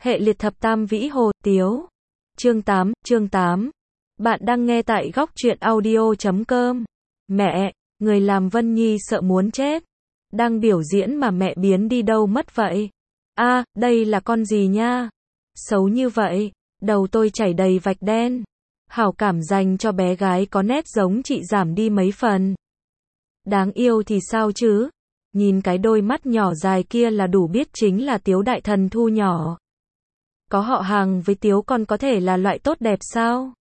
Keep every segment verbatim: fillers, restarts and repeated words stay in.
Hệ liệt thập tam vĩ hồ, Tiếu. Chương tám, chương tám. Bạn đang nghe tại góc truyện audio chấm com. Mẹ, người làm Vân Nhi sợ muốn chết. Đang biểu diễn mà mẹ biến đi đâu mất vậy? A, à, đây là con gì nha? Xấu như vậy, đầu tôi chảy đầy vạch đen. Hảo cảm dành cho bé gái có nét giống chị giảm đi mấy phần. Đáng yêu thì sao chứ? Nhìn cái đôi mắt nhỏ dài kia là đủ biết chính là Tiếu đại thần thu nhỏ. Có họ hàng với Tiếu còn có thể là loại tốt đẹp sao?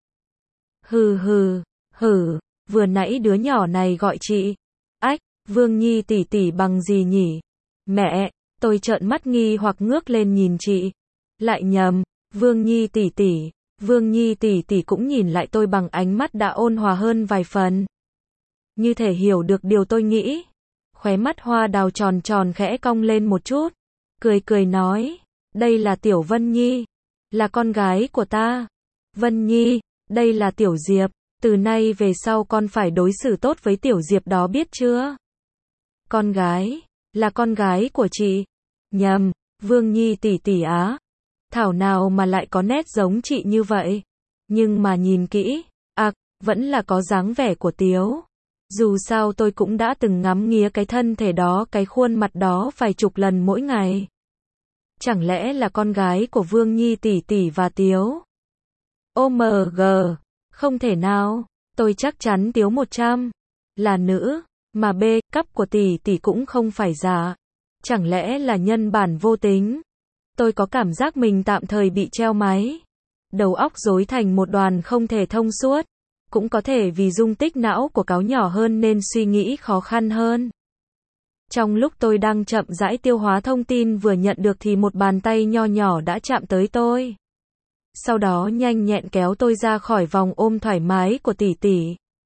Hừ hừ, hừ, vừa nãy đứa nhỏ này gọi chị. Ách, Vương Nhi tỷ tỷ bằng gì nhỉ? Mẹ, tôi trợn mắt nghi hoặc ngước lên nhìn chị. Lại nhầm, Vương Nhi tỷ tỷ, Vương Nhi tỷ tỷ cũng nhìn lại tôi bằng ánh mắt đã ôn hòa hơn vài phần. Như thể hiểu được điều tôi nghĩ. Khóe mắt hoa đào tròn tròn khẽ cong lên một chút. Cười cười nói, đây là Tiểu Vân Nhi, là con gái của ta. Vân Nhi, đây là Tiểu Diệp, từ nay về sau con phải đối xử tốt với Tiểu Diệp đó biết chưa? Con gái, là con gái của chị. Nhầm, Vương Nhi tỷ tỷ á. Thảo nào mà lại có nét giống chị như vậy. Nhưng mà nhìn kỹ, à, vẫn là có dáng vẻ của Tiếu. Dù sao tôi cũng đã từng ngắm nghía cái thân thể đó, cái khuôn mặt đó vài chục lần mỗi ngày. Chẳng lẽ là con gái của Vương Nhi tỷ tỷ và Tiếu? ô em giê, không thể nào, tôi chắc chắn Tiếu một trăm là nữ, mà B cấp của tỷ tỷ cũng không phải giả. Chẳng lẽ là nhân bản vô tính? Tôi có cảm giác mình tạm thời bị treo máy. Đầu óc rối thành một đoàn không thể thông suốt. Cũng có thể vì dung tích não của cáo nhỏ hơn nên suy nghĩ khó khăn hơn. Trong lúc tôi đang chậm rãi tiêu hóa thông tin vừa nhận được thì một bàn tay nho nhỏ đã chạm tới tôi. Sau đó nhanh nhẹn kéo tôi ra khỏi vòng ôm thoải mái của tỷ tỷ.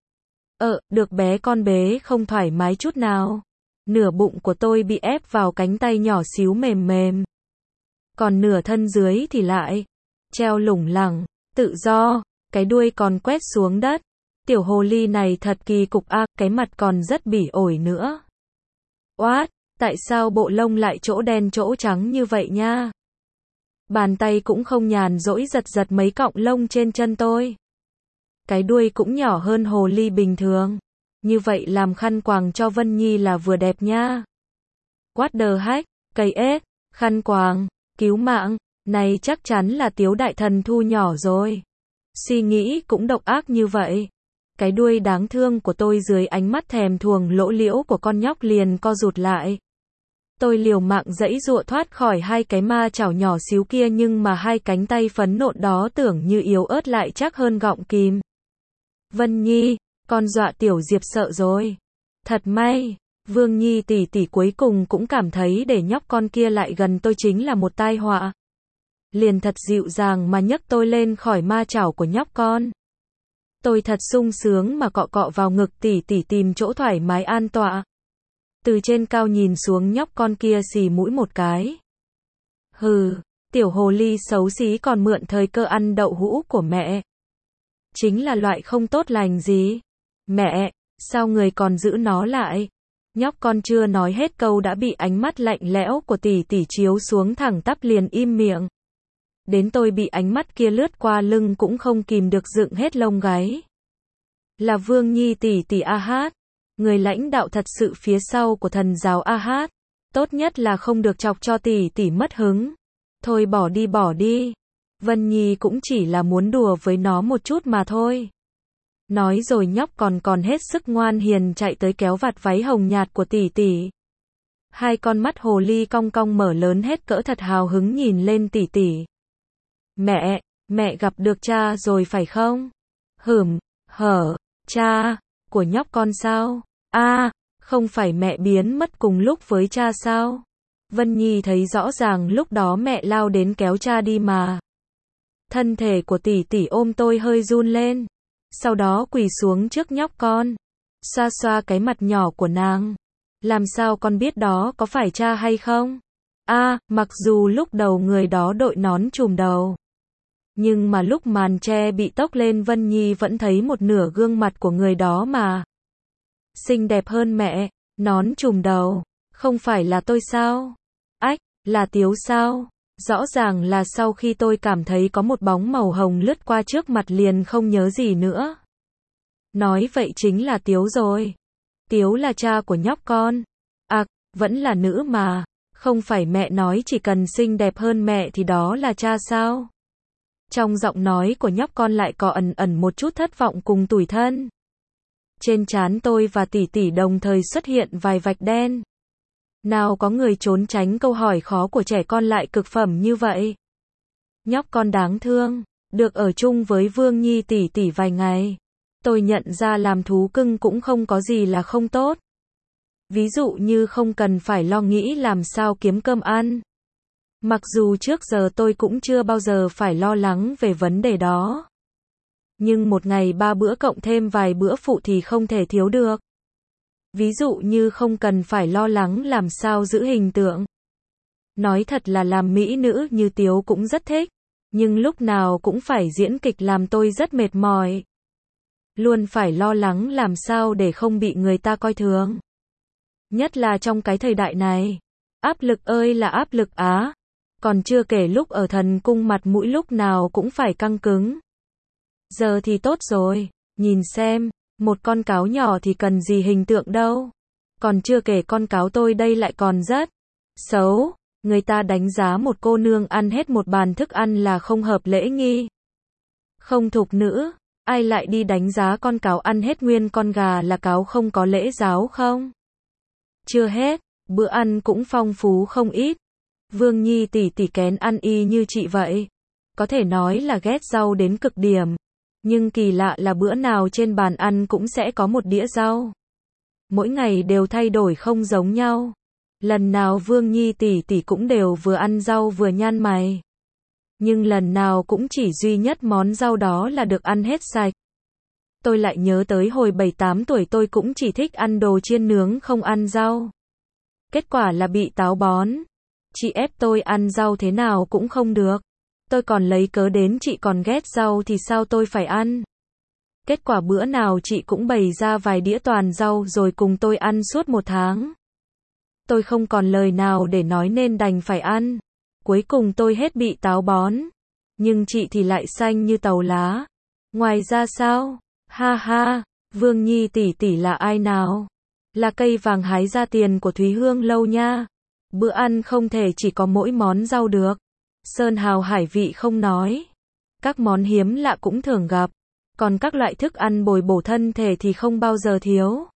Ờ, được bé con bế không thoải mái chút nào. Nửa bụng của tôi bị ép vào cánh tay nhỏ xíu mềm mềm. Còn nửa thân dưới thì lại treo lủng lẳng, tự do, cái đuôi còn quét xuống đất. Tiểu hồ ly này thật kỳ cục a, à, cái mặt còn rất bỉ ổi nữa. Oát, tại sao bộ lông lại chỗ đen chỗ trắng như vậy nha? Bàn tay cũng không nhàn rỗi giật giật mấy cọng lông trên chân tôi. Cái đuôi cũng nhỏ hơn hồ ly bình thường. Như vậy làm khăn quàng cho Vân Nhi là vừa đẹp nha. What the heck, cây ếch, khăn quàng, cứu mạng, này chắc chắn là Tiếu đại thần thu nhỏ rồi. Suy nghĩ cũng độc ác như vậy. Cái đuôi đáng thương của tôi dưới ánh mắt thèm thuồng lỗ liễu của con nhóc liền co rụt lại. Tôi liều mạng giãy giụa thoát khỏi hai cái ma chảo nhỏ xíu kia nhưng mà hai cánh tay phấn nộn đó tưởng như yếu ớt lại chắc hơn gọng kìm. Vân Nhi, con dọa Tiểu Diệp sợ rồi. Thật may, Vương Nhi tỷ tỷ cuối cùng cũng cảm thấy để nhóc con kia lại gần tôi chính là một tai họa. Liền thật dịu dàng mà nhấc tôi lên khỏi ma chảo của nhóc con. Tôi thật sung sướng mà cọ cọ vào ngực tỷ tỷ tìm chỗ thoải mái an tọa. Từ trên cao nhìn xuống nhóc con kia xì mũi một cái. Hừ, tiểu hồ ly xấu xí còn mượn thời cơ ăn đậu hũ của mẹ. Chính là loại không tốt lành gì. Mẹ, sao người còn giữ nó lại? Nhóc con chưa nói hết câu đã bị ánh mắt lạnh lẽo của tỷ tỷ chiếu xuống thẳng tắp liền im miệng. Đến tôi bị ánh mắt kia lướt qua lưng cũng không kìm được dựng hết lông gáy. Là Vương Nhi tỷ tỷ a hát, người lãnh đạo thật sự phía sau của thần giáo a hát. Tốt nhất là không được chọc cho tỷ tỷ mất hứng. Thôi bỏ đi bỏ đi. Vân Nhi cũng chỉ là muốn đùa với nó một chút mà thôi. Nói rồi nhóc còn còn hết sức ngoan hiền chạy tới kéo vạt váy hồng nhạt của tỷ tỷ. Hai con mắt hồ ly cong cong mở lớn hết cỡ thật hào hứng nhìn lên tỷ tỷ. Mẹ, mẹ gặp được cha rồi phải không? Hửm, hở, cha, của nhóc con sao? A, à, không phải mẹ biến mất cùng lúc với cha sao? Vân Nhi thấy rõ ràng lúc đó mẹ lao đến kéo cha đi mà. Thân thể của tỷ tỷ ôm tôi hơi run lên. Sau đó quỳ xuống trước nhóc con. Xoa xoa cái mặt nhỏ của nàng. Làm sao con biết đó có phải cha hay không? A, à, mặc dù lúc đầu người đó đội nón trùm đầu. Nhưng mà lúc màn che bị tốc lên Vân Nhi vẫn thấy một nửa gương mặt của người đó mà. Xinh đẹp hơn mẹ, nón trùm đầu, không phải là tôi sao? Ách, là Tiếu sao? Rõ ràng là sau khi tôi cảm thấy có một bóng màu hồng lướt qua trước mặt liền không nhớ gì nữa. Nói vậy chính là Tiếu rồi. Tiếu là cha của nhóc con. À, vẫn là nữ mà. Không phải mẹ nói chỉ cần xinh đẹp hơn mẹ thì đó là cha sao? Trong giọng nói của nhóc con lại có ẩn ẩn một chút thất vọng cùng tủi thân. Trên trán tôi và tỷ tỷ đồng thời xuất hiện vài vạch đen. Nào có người trốn tránh câu hỏi khó của trẻ con lại cực phẩm như vậy. Nhóc con đáng thương, được ở chung với Vương Nhi tỷ tỷ vài ngày. Tôi nhận ra làm thú cưng cũng không có gì là không tốt. Ví dụ như không cần phải lo nghĩ làm sao kiếm cơm ăn. Mặc dù trước giờ tôi cũng chưa bao giờ phải lo lắng về vấn đề đó. Nhưng một ngày ba bữa cộng thêm vài bữa phụ thì không thể thiếu được. Ví dụ như không cần phải lo lắng làm sao giữ hình tượng. Nói thật là làm mỹ nữ như Tiếu cũng rất thích. Nhưng lúc nào cũng phải diễn kịch làm tôi rất mệt mỏi. Luôn phải lo lắng làm sao để không bị người ta coi thường. Nhất là trong cái thời đại này. Áp lực ơi là áp lực á. Còn chưa kể lúc ở thần cung mặt mũi lúc nào cũng phải căng cứng. Giờ thì tốt rồi. Nhìn xem. Một con cáo nhỏ thì cần gì hình tượng đâu. Còn chưa kể con cáo tôi đây lại còn rất xấu. Người ta đánh giá một cô nương ăn hết một bàn thức ăn là không hợp lễ nghi. Không thục nữ. Ai lại đi đánh giá con cáo ăn hết nguyên con gà là cáo không có lễ giáo không? Chưa hết, bữa ăn cũng phong phú không ít. Vương Nhi tỷ tỷ kén ăn y như chị vậy. Có thể nói là ghét rau đến cực điểm. Nhưng kỳ lạ là bữa nào trên bàn ăn cũng sẽ có một đĩa rau. Mỗi ngày đều thay đổi không giống nhau. Lần nào Vương Nhi tỷ tỷ cũng đều vừa ăn rau vừa nhăn mày. Nhưng lần nào cũng chỉ duy nhất món rau đó là được ăn hết sạch. Tôi lại nhớ tới hồi bảy tám tuổi tôi cũng chỉ thích ăn đồ chiên nướng không ăn rau. Kết quả là bị táo bón. Chị ép tôi ăn rau thế nào cũng không được. Tôi còn lấy cớ đến chị còn ghét rau thì sao tôi phải ăn. Kết quả bữa nào chị cũng bày ra vài đĩa toàn rau rồi cùng tôi ăn suốt một tháng. Tôi không còn lời nào để nói nên đành phải ăn. Cuối cùng tôi hết bị táo bón. Nhưng chị thì lại xanh như tàu lá. Ngoài ra sao? Ha ha, Vương Nhi tỷ tỷ là ai nào? Là cây vàng hái ra tiền của Thúy Hương lâu nha. Bữa ăn không thể chỉ có mỗi món rau được. Sơn hào hải vị không nói. Các món hiếm lạ cũng thường gặp. Còn các loại thức ăn bồi bổ thân thể thì không bao giờ thiếu.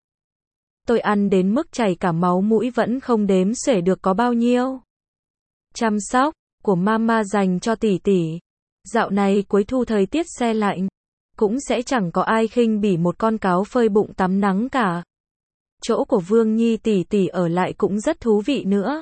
Tôi ăn đến mức chảy cả máu mũi vẫn không đếm xuể được có bao nhiêu. Chăm sóc của mama dành cho tỷ tỷ. Dạo này cuối thu thời tiết se lạnh, cũng sẽ chẳng có ai khinh bỉ một con cáo phơi bụng tắm nắng cả. Chỗ của Vương Nhi tỷ tỷ ở lại cũng rất thú vị nữa.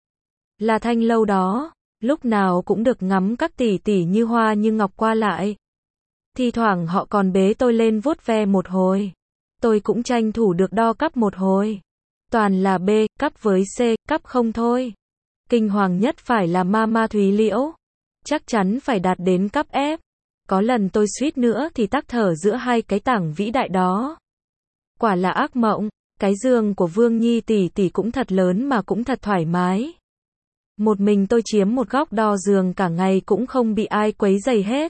Là thanh lâu đó, lúc nào cũng được ngắm các tỷ tỷ như hoa như ngọc qua lại. Thi thoảng họ còn bế tôi lên vuốt ve một hồi. Tôi cũng tranh thủ được đo cắp một hồi. Toàn là B, cắp với C, cắp không thôi. Kinh hoàng nhất phải là Mama Thúy Liễu. Chắc chắn phải đạt đến cấp F. Có lần tôi suýt nữa thì tắc thở giữa hai cái tảng vĩ đại đó. Quả là ác mộng. Cái giường của Vương Nhi tỷ tỷ cũng thật lớn mà cũng thật thoải mái. Một mình tôi chiếm một góc đo giường cả ngày cũng không bị ai quấy rầy hết.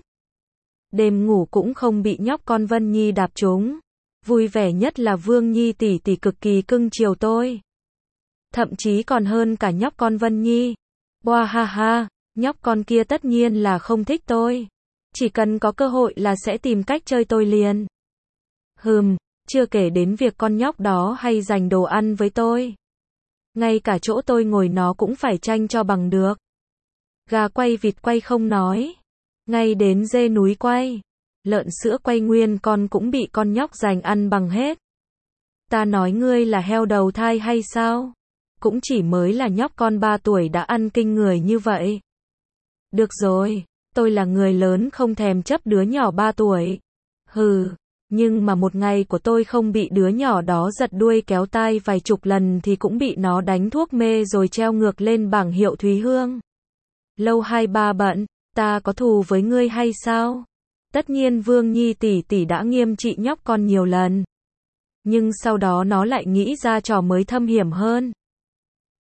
Đêm ngủ cũng không bị nhóc con Vân Nhi đạp trúng. Vui vẻ nhất là Vương Nhi tỷ tỷ cực kỳ cưng chiều tôi. Thậm chí còn hơn cả nhóc con Vân Nhi. Boa ha ha, nhóc con kia tất nhiên là không thích tôi. Chỉ cần có cơ hội là sẽ tìm cách chơi tôi liền. Hừm, chưa kể đến việc con nhóc đó hay giành đồ ăn với tôi. Ngay cả chỗ tôi ngồi nó cũng phải tranh cho bằng được. Gà quay vịt quay không nói. Ngay đến dê núi quay. Lợn sữa quay nguyên con cũng bị con nhóc giành ăn bằng hết. Ta nói ngươi là heo đầu thai hay sao? Cũng chỉ mới là nhóc con ba tuổi đã ăn kinh người như vậy. Được rồi, tôi là người lớn không thèm chấp đứa nhỏ ba tuổi. Hừ, nhưng mà một ngày của tôi không bị đứa nhỏ đó giật đuôi kéo tai vài chục lần thì cũng bị nó đánh thuốc mê rồi treo ngược lên bảng hiệu Thúy Hương. Lâu hai ba bận, ta có thù với ngươi hay sao? Tất nhiên Vương Nhi tỷ tỷ đã nghiêm trị nhóc con nhiều lần. Nhưng sau đó nó lại nghĩ ra trò mới thâm hiểm hơn.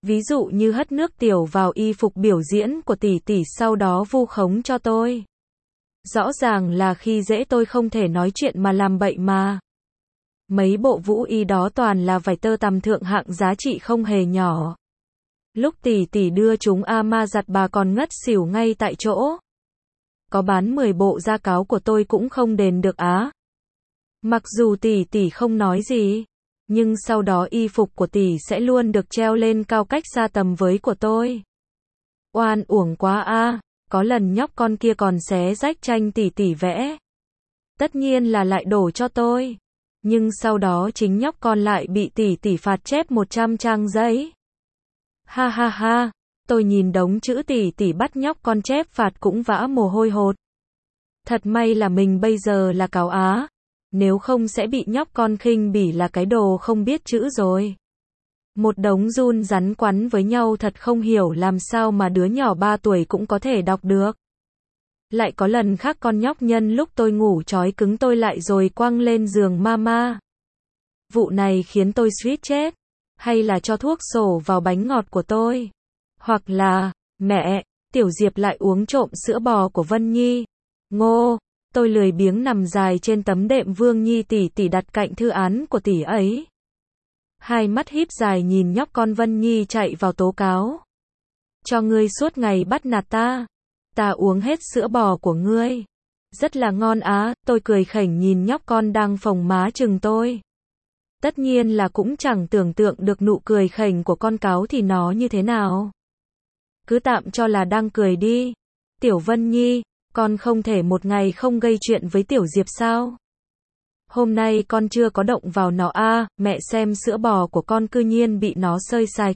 Ví dụ như hất nước tiểu vào y phục biểu diễn của tỷ tỷ sau đó vu khống cho tôi. Rõ ràng là khi dễ tôi không thể nói chuyện mà làm bậy mà. Mấy bộ vũ y đó toàn là vải tơ tằm thượng hạng giá trị không hề nhỏ. Lúc tỷ tỷ đưa chúng a ma giặt bà còn ngất xỉu ngay tại chỗ. Có bán mười bộ da cáo của tôi cũng không đền được á. Mặc dù tỷ tỷ không nói gì, nhưng sau đó y phục của tỷ sẽ luôn được treo lên cao cách xa tầm với của tôi. Oan uổng quá a, có lần nhóc con kia còn xé rách tranh tỷ tỷ vẽ. Tất nhiên là lại đổ cho tôi. Nhưng sau đó chính nhóc con lại bị tỷ tỷ phạt chép một trăm trang giấy. Ha ha ha, tôi nhìn đống chữ tỷ tỷ bắt nhóc con chép phạt cũng vã mồ hôi hột. Thật may là mình bây giờ là cáo á, nếu không sẽ bị nhóc con khinh bỉ là cái đồ không biết chữ rồi. Một đống run rắn quắn với nhau thật không hiểu làm sao mà đứa nhỏ ba tuổi cũng có thể đọc được. Lại có lần khác con nhóc nhân lúc tôi ngủ trói cứng tôi lại rồi quăng lên giường mama. Vụ này khiến tôi suýt chết. Hay là cho thuốc sổ vào bánh ngọt của tôi. Hoặc là, mẹ, Tiểu Diệp lại uống trộm sữa bò của Vân Nhi. Ngô, tôi lười biếng nằm dài trên tấm đệm Vương Nhi tỷ tỷ đặt cạnh thư án của tỷ ấy. Hai mắt híp dài nhìn nhóc con Vân Nhi chạy vào tố cáo. Cho ngươi suốt ngày bắt nạt ta. Ta uống hết sữa bò của ngươi. Rất là ngon á, tôi cười khểnh nhìn nhóc con đang phồng má chừng tôi. Tất nhiên là cũng chẳng tưởng tượng được nụ cười khểnh của con cáo thì nó như thế nào. Cứ tạm cho là đang cười đi. Tiểu Vân Nhi, con không thể một ngày không gây chuyện với Tiểu Diệp sao? Hôm nay con chưa có động vào nó a, mẹ xem sữa bò của con cư nhiên bị nó xơi sạch.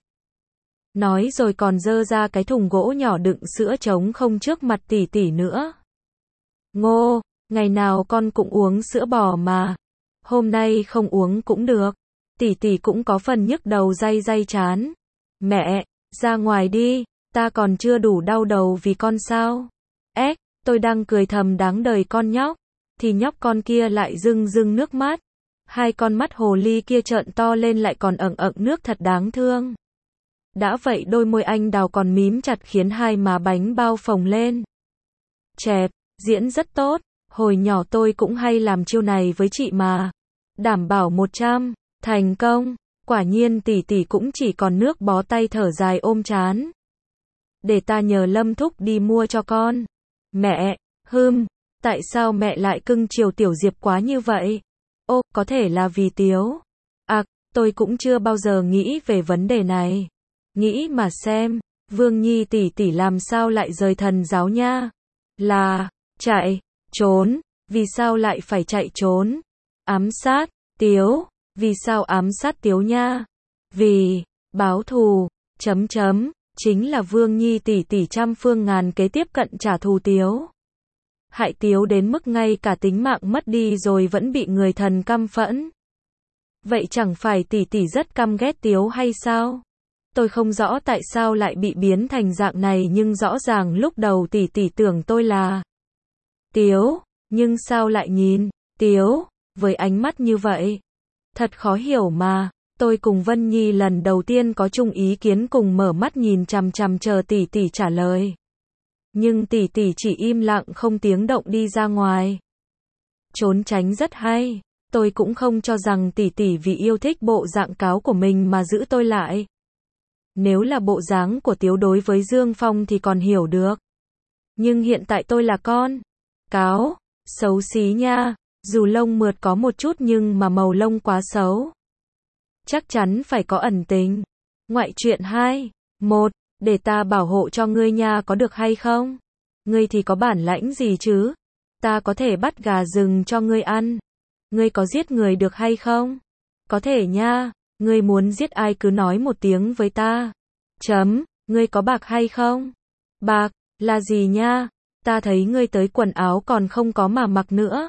Nói rồi còn dơ ra cái thùng gỗ nhỏ đựng sữa trống không trước mặt tỷ tỷ nữa. Ngô, ngày nào con cũng uống sữa bò mà. Hôm nay không uống cũng được. Tỷ tỷ cũng có phần nhức đầu day day chán. Mẹ, ra ngoài đi, ta còn chưa đủ đau đầu vì con sao. Ếch, tôi đang cười thầm đáng đời con nhóc. Thì nhóc con kia lại rưng rưng nước mắt. Hai con mắt hồ ly kia trợn to lên lại còn ẩn ẩn nước thật đáng thương. Đã vậy đôi môi anh đào còn mím chặt khiến hai má bánh bao phồng lên. Chẹp, diễn rất tốt. Hồi nhỏ tôi cũng hay làm chiêu này với chị mà. Đảm bảo một trăm, thành công. Quả nhiên tỷ tỷ cũng chỉ còn nước bó tay thở dài ôm chán. Để ta nhờ Lâm Thúc đi mua cho con. Mẹ, hừm, tại sao mẹ lại cưng chiều Tiểu Diệp quá như vậy? Ô, có thể là vì Tiếu. À, tôi cũng chưa bao giờ nghĩ về vấn đề này. Nghĩ mà xem, Vương Nhi tỷ tỷ làm sao lại rời thần giáo nha? Là, chạy, trốn, vì sao lại phải chạy trốn? Ám sát, Tiếu, vì sao ám sát Tiếu nha? Vì, báo thù, chấm chấm, chính là Vương Nhi tỷ tỷ trăm phương ngàn kế tiếp cận trả thù Tiếu. Hại Tiếu đến mức ngay cả tính mạng mất đi rồi vẫn bị người thần căm phẫn. Vậy chẳng phải tỷ tỷ rất căm ghét Tiếu hay sao? Tôi không rõ tại sao lại bị biến thành dạng này nhưng rõ ràng lúc đầu tỷ tỷ tưởng tôi là Tiếu, nhưng sao lại nhìn Tiếu với ánh mắt như vậy? Thật khó hiểu mà. Tôi cùng Vân Nhi lần đầu tiên có chung ý kiến cùng mở mắt nhìn chằm chằm chờ tỷ tỷ trả lời. Nhưng tỷ tỷ chỉ im lặng không tiếng động đi ra ngoài. Trốn tránh rất hay. Tôi cũng không cho rằng tỷ tỷ vì yêu thích bộ dạng cáo của mình mà giữ tôi lại. Nếu là bộ dáng của Tiếu đối với Dương Phong thì còn hiểu được. Nhưng hiện tại tôi là con cáo, xấu xí nha, dù lông mượt có một chút nhưng mà màu lông quá xấu. Chắc chắn phải có ẩn tình. Ngoại truyện hai, một, để ta bảo hộ cho ngươi nha có được hay không? Ngươi thì có bản lãnh gì chứ? Ta có thể bắt gà rừng cho ngươi ăn. Ngươi có giết người được hay không? Có thể nha, ngươi muốn giết ai cứ nói một tiếng với ta. Chấm, ngươi có bạc hay không? Bạc, là gì nha? Ta thấy ngươi tới quần áo còn không có mà mặc nữa.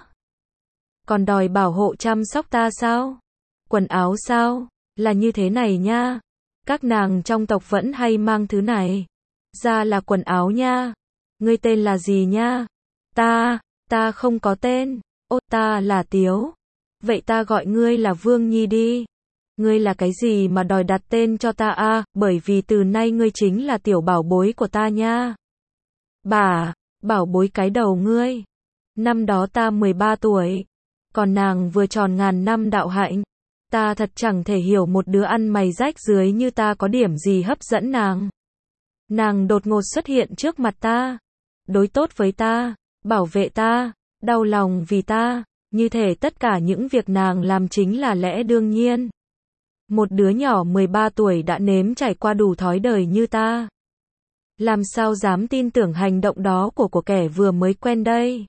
Còn đòi bảo hộ chăm sóc ta sao? Quần áo sao? Là như thế này nha. Các nàng trong tộc vẫn hay mang thứ này. Ra là quần áo nha. Ngươi tên là gì nha? Ta, ta không có tên. Ô, ta là Tiếu. Vậy ta gọi ngươi là Vương Nhi đi. Ngươi là cái gì mà đòi đặt tên cho ta a, bởi vì từ nay ngươi chính là tiểu bảo bối của ta nha. Bà, bảo bối cái đầu ngươi. Năm đó ta mười ba tuổi, còn nàng vừa tròn ngàn năm đạo hạnh. Ta thật chẳng thể hiểu một đứa ăn mày rách dưới như ta có điểm gì hấp dẫn nàng. Nàng đột ngột xuất hiện trước mặt ta, đối tốt với ta, bảo vệ ta, đau lòng vì ta, như thể tất cả những việc nàng làm chính là lẽ đương nhiên. Một đứa nhỏ mười ba tuổi đã nếm trải qua đủ thói đời như ta. Làm sao dám tin tưởng hành động đó của của kẻ vừa mới quen đây.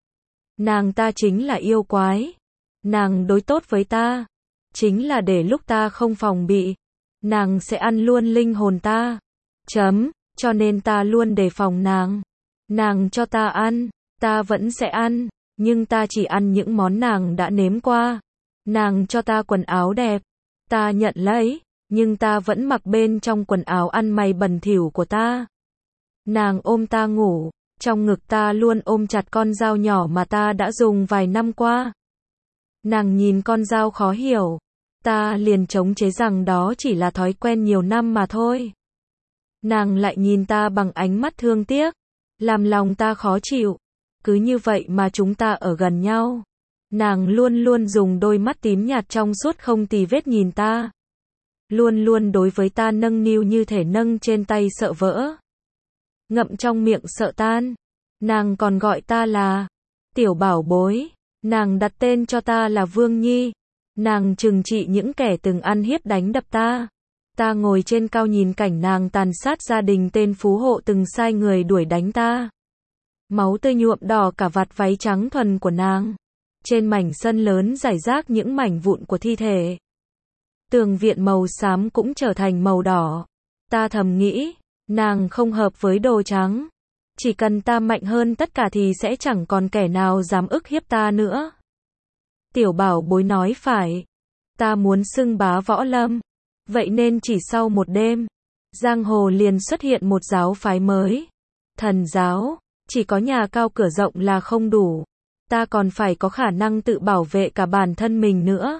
Nàng ta chính là yêu quái. Nàng đối tốt với ta, chính là để lúc ta không phòng bị, nàng sẽ ăn luôn linh hồn ta. Chấm, cho nên ta luôn đề phòng nàng. Nàng cho ta ăn, ta vẫn sẽ ăn, nhưng ta chỉ ăn những món nàng đã nếm qua. Nàng cho ta quần áo đẹp, ta nhận lấy, nhưng ta vẫn mặc bên trong quần áo ăn mày bẩn thỉu của ta. Nàng ôm ta ngủ, trong ngực ta luôn ôm chặt con dao nhỏ mà ta đã dùng vài năm qua. Nàng nhìn con dao khó hiểu, ta liền chống chế rằng đó chỉ là thói quen nhiều năm mà thôi. Nàng lại nhìn ta bằng ánh mắt thương tiếc, làm lòng ta khó chịu. Cứ như vậy mà chúng ta ở gần nhau. Nàng luôn luôn dùng đôi mắt tím nhạt trong suốt không tì vết nhìn ta. Luôn luôn đối với ta nâng niu như thể nâng trên tay sợ vỡ. Ngậm trong miệng sợ tan. Nàng còn gọi ta là tiểu bảo bối. Nàng đặt tên cho ta là Vương Nhi. Nàng trừng trị những kẻ từng ăn hiếp đánh đập ta. Ta ngồi trên cao nhìn cảnh nàng tàn sát gia đình tên phú hộ từng sai người đuổi đánh ta. Máu tươi nhuộm đỏ cả vạt váy trắng thuần của nàng. Trên mảnh sân lớn rải rác những mảnh vụn của thi thể. Tường viện màu xám cũng trở thành màu đỏ. Ta thầm nghĩ, nàng không hợp với đồ trắng. Chỉ cần ta mạnh hơn tất cả thì sẽ chẳng còn kẻ nào dám ức hiếp ta nữa. Tiểu bảo bối nói phải. Ta muốn xưng bá võ lâm. Vậy nên chỉ sau một đêm, giang hồ liền xuất hiện một giáo phái mới. Thần giáo. Chỉ có nhà cao cửa rộng là không đủ. Ta còn phải có khả năng tự bảo vệ cả bản thân mình nữa.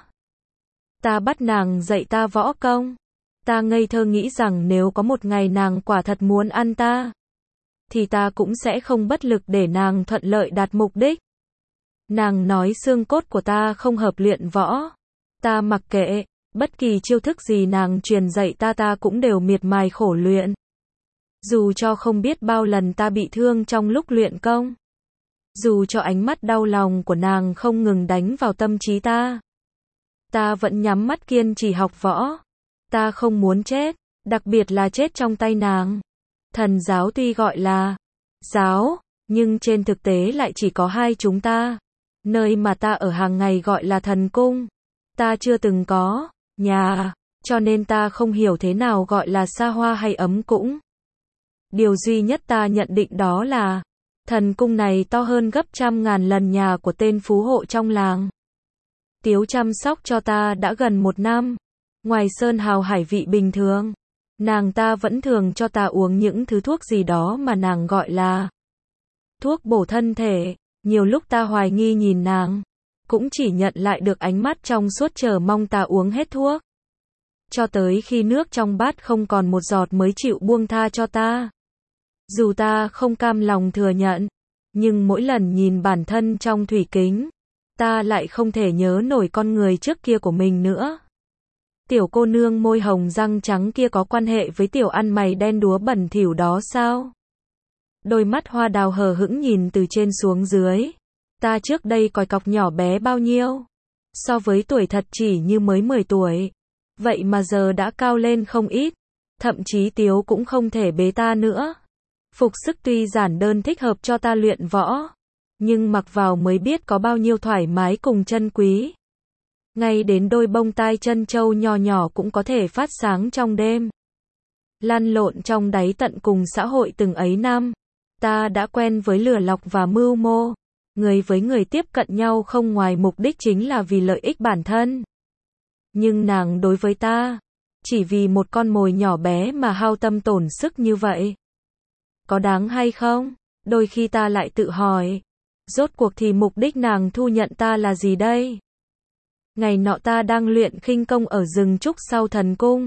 Ta bắt nàng dạy ta võ công. Ta ngây thơ nghĩ rằng nếu có một ngày nàng quả thật muốn ăn ta, thì ta cũng sẽ không bất lực để nàng thuận lợi đạt mục đích. Nàng nói xương cốt của ta không hợp luyện võ. Ta mặc kệ, bất kỳ chiêu thức gì nàng truyền dạy ta ta cũng đều miệt mài khổ luyện. Dù cho không biết bao lần ta bị thương trong lúc luyện công. Dù cho ánh mắt đau lòng của nàng không ngừng đánh vào tâm trí ta. Ta vẫn nhắm mắt kiên trì học võ. Ta không muốn chết, đặc biệt là chết trong tay nàng. Thần giáo tuy gọi là giáo, nhưng trên thực tế lại chỉ có hai chúng ta. Nơi mà ta ở hàng ngày gọi là thần cung. Ta chưa từng có nhà, cho nên ta không hiểu thế nào gọi là xa hoa hay ấm cũng. Điều duy nhất ta nhận định đó là thần cung này to hơn gấp trăm ngàn lần nhà của tên phú hộ trong làng. Tiếu chăm sóc cho ta đã gần một năm. Ngoài sơn hào hải vị bình thường, nàng ta vẫn thường cho ta uống những thứ thuốc gì đó mà nàng gọi là thuốc bổ thân thể. Nhiều lúc ta hoài nghi nhìn nàng, cũng chỉ nhận lại được ánh mắt trong suốt chờ mong ta uống hết thuốc. Cho tới khi nước trong bát không còn một giọt mới chịu buông tha cho ta. Dù ta không cam lòng thừa nhận, nhưng mỗi lần nhìn bản thân trong thủy kính, ta lại không thể nhớ nổi con người trước kia của mình nữa. Tiểu cô nương môi hồng răng trắng kia có quan hệ với tiểu ăn mày đen đúa bẩn thỉu đó sao? Đôi mắt hoa đào hờ hững nhìn từ trên xuống dưới. Ta trước đây còi cọc nhỏ bé bao nhiêu? So với tuổi thật chỉ như mới mười tuổi. Vậy mà giờ đã cao lên không ít. Thậm chí Tiếu cũng không thể bế ta nữa. Phục sức tuy giản đơn thích hợp cho ta luyện võ, nhưng mặc vào mới biết có bao nhiêu thoải mái cùng chân quý. Ngay đến đôi bông tai chân châu nhỏ nhỏ cũng có thể phát sáng trong đêm. Lăn lộn trong đáy tận cùng xã hội từng ấy năm, ta đã quen với lừa lọc và mưu mô. Người với người tiếp cận nhau không ngoài mục đích chính là vì lợi ích bản thân. Nhưng nàng đối với ta, chỉ vì một con mồi nhỏ bé mà hao tâm tổn sức như vậy. Có đáng hay không? Đôi khi ta lại tự hỏi, rốt cuộc thì mục đích nàng thu nhận ta là gì đây? Ngày nọ ta đang luyện khinh công ở rừng trúc sau thần cung.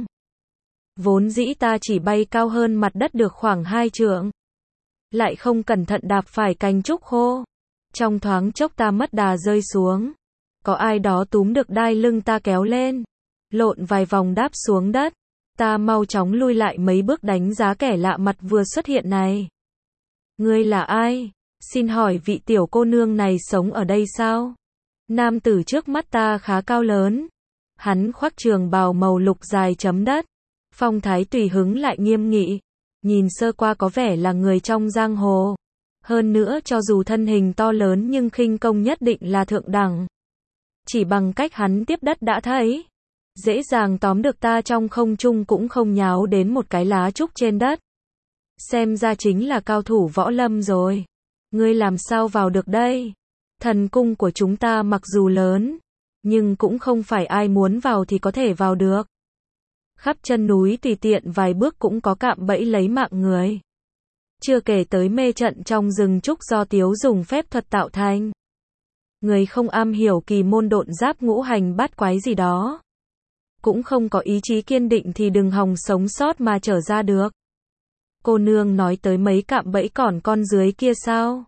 Vốn dĩ ta chỉ bay cao hơn mặt đất được khoảng hai trượng. Lại không cẩn thận đạp phải cành trúc khô. Trong thoáng chốc ta mất đà rơi xuống. Có ai đó túm được đai lưng ta kéo lên. Lộn vài vòng đáp xuống đất. Ta mau chóng lui lại mấy bước đánh giá kẻ lạ mặt vừa xuất hiện này. Ngươi là ai? Xin hỏi vị tiểu cô nương này sống ở đây sao? Nam tử trước mắt ta khá cao lớn. Hắn khoác trường bào màu lục dài chấm đất. Phong thái tùy hứng lại nghiêm nghị. Nhìn sơ qua có vẻ là người trong giang hồ. Hơn nữa cho dù thân hình to lớn nhưng khinh công nhất định là thượng đẳng. Chỉ bằng cách hắn tiếp đất đã thấy. Dễ dàng tóm được ta trong không trung cũng không nháo đến một cái lá trúc trên đất. Xem ra chính là cao thủ võ lâm rồi. Ngươi làm sao vào được đây? Thần cung của chúng ta mặc dù lớn, nhưng cũng không phải ai muốn vào thì có thể vào được. Khắp chân núi tùy tiện vài bước cũng có cạm bẫy lấy mạng người. Chưa kể tới mê trận trong rừng trúc do Tiếu dùng phép thuật tạo thành. Người không am hiểu kỳ môn độn giáp ngũ hành bát quái gì đó. Cũng không có ý chí kiên định thì đừng hòng sống sót mà trở ra được. Cô nương nói tới mấy cạm bẫy còn con dưới kia sao?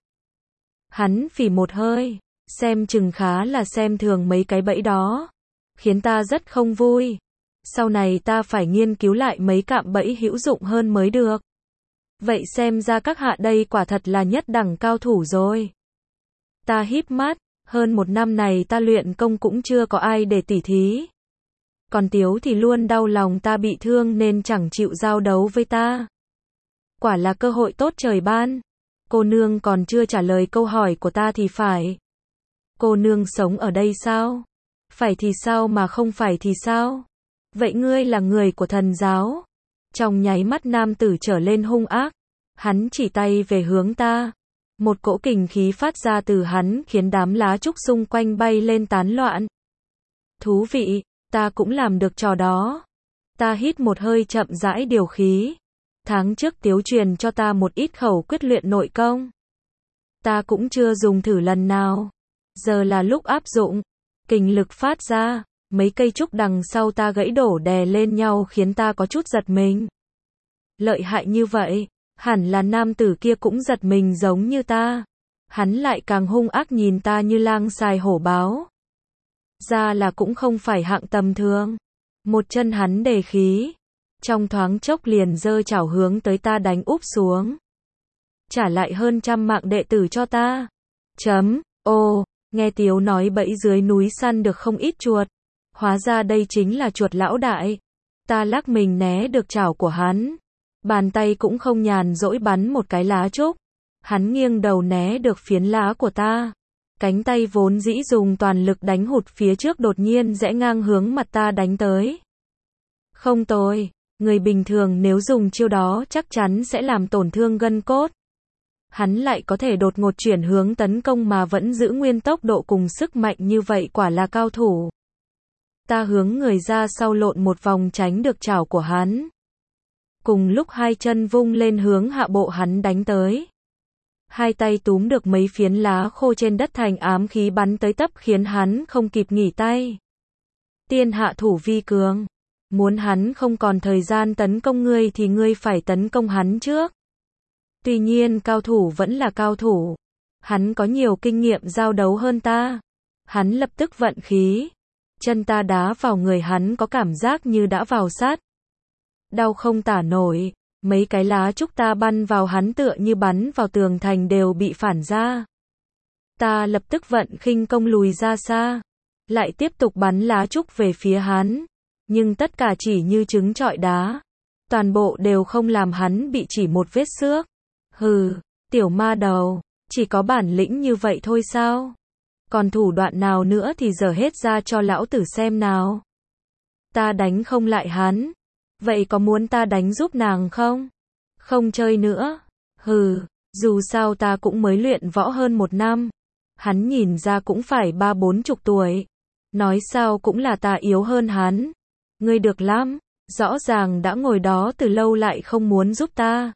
Hắn phì một hơi, xem chừng khá là xem thường mấy cái bẫy đó. Khiến ta rất không vui. Sau này ta phải nghiên cứu lại mấy cạm bẫy hữu dụng hơn mới được. Vậy xem ra các hạ đây quả thật là nhất đẳng cao thủ rồi. Ta híp mắt, hơn một năm này ta luyện công cũng chưa có ai để tỉ thí. Còn Tiếu thì luôn đau lòng ta bị thương nên chẳng chịu giao đấu với ta. Quả là cơ hội tốt trời ban. Cô nương còn chưa trả lời câu hỏi của ta thì phải. Cô nương sống ở đây sao? Phải thì sao mà không phải thì sao? Vậy ngươi là người của thần giáo? Trong nháy mắt nam tử trở lên hung ác. Hắn chỉ tay về hướng ta. Một cỗ kình khí phát ra từ hắn khiến đám lá trúc xung quanh bay lên tán loạn. Thú vị, ta cũng làm được trò đó. Ta hít một hơi chậm rãi điều khí. Tháng trước Tiếu truyền cho ta một ít khẩu quyết luyện nội công. Ta cũng chưa dùng thử lần nào. Giờ là lúc áp dụng. Kình lực phát ra. Mấy cây trúc đằng sau ta gãy đổ đè lên nhau khiến ta có chút giật mình. Lợi hại như vậy, hẳn là nam tử kia cũng giật mình giống như ta. Hắn lại càng hung ác nhìn ta như lang xài hổ báo. Ra là cũng không phải hạng tầm thường. Một chân hắn đề khí. Trong thoáng chốc liền giơ chảo hướng tới ta đánh úp xuống. Trả lại hơn trăm mạng đệ tử cho ta. Chấm, ô, nghe Tiếu nói bẫy dưới núi săn được không ít chuột. Hóa ra đây chính là chuột lão đại. Ta lắc mình né được chảo của hắn. Bàn tay cũng không nhàn rỗi bắn một cái lá trúc. Hắn nghiêng đầu né được phiến lá của ta. Cánh tay vốn dĩ dùng toàn lực đánh hụt phía trước đột nhiên rẽ ngang hướng mặt ta đánh tới. Không tồi, người bình thường nếu dùng chiêu đó chắc chắn sẽ làm tổn thương gân cốt. Hắn lại có thể đột ngột chuyển hướng tấn công mà vẫn giữ nguyên tốc độ cùng sức mạnh như vậy quả là cao thủ. Ta hướng người ra sau lộn một vòng tránh được chảo của hắn. Cùng lúc hai chân vung lên hướng hạ bộ hắn đánh tới. Hai tay túm được mấy phiến lá khô trên đất thành ám khí bắn tới tấp khiến hắn không kịp nghỉ tay. Tiên hạ thủ vi cường. Muốn hắn không còn thời gian tấn công ngươi thì ngươi phải tấn công hắn trước. Tuy nhiên cao thủ vẫn là cao thủ. Hắn có nhiều kinh nghiệm giao đấu hơn ta. Hắn lập tức vận khí. Chân ta đá vào người hắn có cảm giác như đã vào sát. Đau không tả nổi. Mấy cái lá trúc ta bắn vào hắn tựa như bắn vào tường thành đều bị phản ra. Ta lập tức vận khinh công lùi ra xa. Lại tiếp tục bắn lá trúc về phía hắn. Nhưng tất cả chỉ như trứng trọi đá. Toàn bộ đều không làm hắn bị chỉ một vết xước. Hừ, tiểu ma đầu, chỉ có bản lĩnh như vậy thôi sao? Còn thủ đoạn nào nữa thì dở hết ra cho lão tử xem nào. Ta đánh không lại hắn. Vậy có muốn ta đánh giúp nàng không? Không chơi nữa. Hừ, dù sao ta cũng mới luyện võ hơn một năm. Hắn nhìn ra cũng phải ba bốn chục tuổi. Nói sao cũng là ta yếu hơn hắn. Ngươi được lắm, rõ ràng đã ngồi đó từ lâu lại không muốn giúp ta.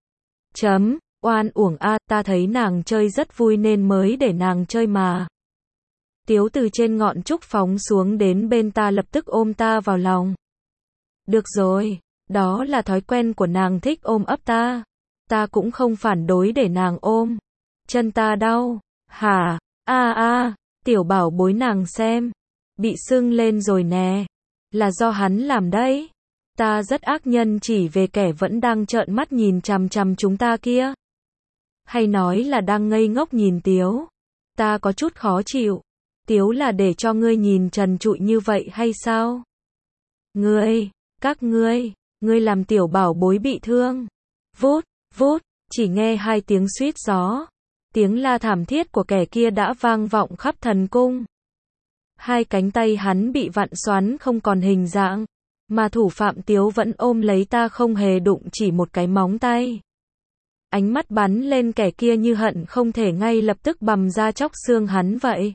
Chấm, oan uổng a, ta thấy nàng chơi rất vui nên mới để nàng chơi mà. Tiếu từ trên ngọn trúc phóng xuống đến bên ta lập tức ôm ta vào lòng. Được rồi, đó là thói quen của nàng thích ôm ấp ta. Ta cũng không phản đối để nàng ôm. Chân ta đau. Hả? A a, tiểu bảo bối nàng xem. Bị sưng lên rồi nè. Là do hắn làm đấy. Ta rất ác nhân chỉ về kẻ vẫn đang trợn mắt nhìn chằm chằm chúng ta kia. Hay nói là đang ngây ngốc nhìn Tiếu. Ta có chút khó chịu. Tiếu là để cho ngươi nhìn trần trụi như vậy hay sao? Ngươi, các ngươi, ngươi làm tiểu bảo bối bị thương. Vút, vút, chỉ nghe hai tiếng suýt gió. Tiếng la thảm thiết của kẻ kia đã vang vọng khắp thần cung. Hai cánh tay hắn bị vặn xoắn không còn hình dạng. Mà thủ phạm Tiếu vẫn ôm lấy ta không hề đụng chỉ một cái móng tay. Ánh mắt bắn lên kẻ kia như hận không thể ngay lập tức bằm ra chóc xương hắn vậy.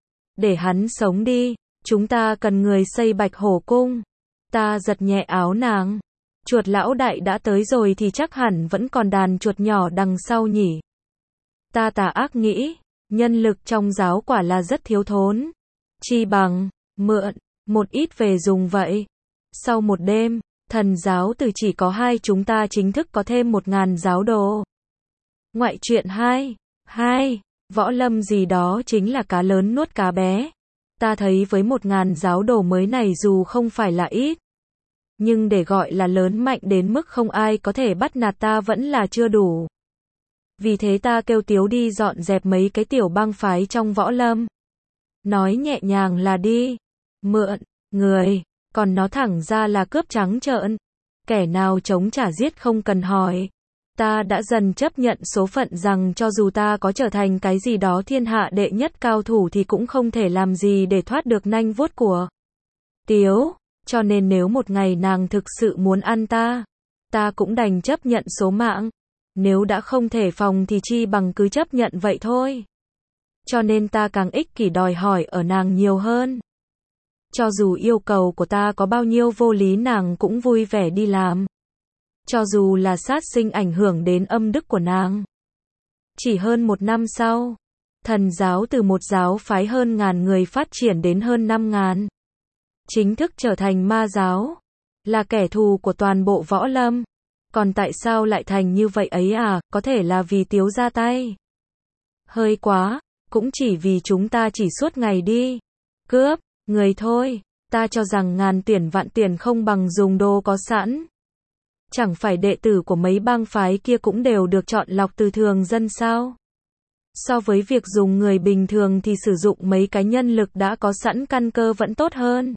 Để hắn sống đi, chúng ta cần người xây Bạch Hổ cung. Ta giật nhẹ áo nàng. Chuột lão đại đã tới rồi thì chắc hẳn vẫn còn đàn chuột nhỏ đằng sau nhỉ. Ta tà ác nghĩ, nhân lực trong giáo quả là rất thiếu thốn. Chi bằng, mượn, một ít về dùng vậy. Sau một đêm, thần giáo từ chỉ có hai chúng ta chính thức có thêm một ngàn giáo đồ. Ngoại truyện hai, hai, võ lâm gì đó chính là cá lớn nuốt cá bé. Ta thấy với một ngàn giáo đồ mới này dù không phải là ít. Nhưng để gọi là lớn mạnh đến mức không ai có thể bắt nạt ta vẫn là chưa đủ. Vì thế ta kêu Tiếu đi dọn dẹp mấy cái tiểu bang phái trong võ lâm. Nói nhẹ nhàng là đi. Mượn, người, còn nó thẳng ra là cướp trắng trợn. Kẻ nào chống trả giết không cần hỏi. Ta đã dần chấp nhận số phận rằng cho dù ta có trở thành cái gì đó thiên hạ đệ nhất cao thủ thì cũng không thể làm gì để thoát được nanh vuốt của Tiếu. Cho nên nếu một ngày nàng thực sự muốn ăn ta, ta cũng đành chấp nhận số mạng. Nếu đã không thể phòng thì chi bằng cứ chấp nhận vậy thôi. Cho nên ta càng ích kỷ đòi hỏi ở nàng nhiều hơn. Cho dù yêu cầu của ta có bao nhiêu vô lý nàng cũng vui vẻ đi làm. Cho dù là sát sinh ảnh hưởng đến âm đức của nàng. Chỉ hơn một năm sau, thần giáo từ một giáo phái hơn ngàn người phát triển đến hơn năm ngàn. Chính thức trở thành ma giáo. Là kẻ thù của toàn bộ võ lâm. Còn tại sao lại thành như vậy ấy à, có thể là vì Tiếu ra tay. Hơi quá, cũng chỉ vì chúng ta chỉ suốt ngày đi. Cướp, người thôi, ta cho rằng ngàn tiền vạn tiền không bằng dùng đồ có sẵn. Chẳng phải đệ tử của mấy bang phái kia cũng đều được chọn lọc từ thường dân sao? So với việc dùng người bình thường thì sử dụng mấy cái nhân lực đã có sẵn căn cơ vẫn tốt hơn.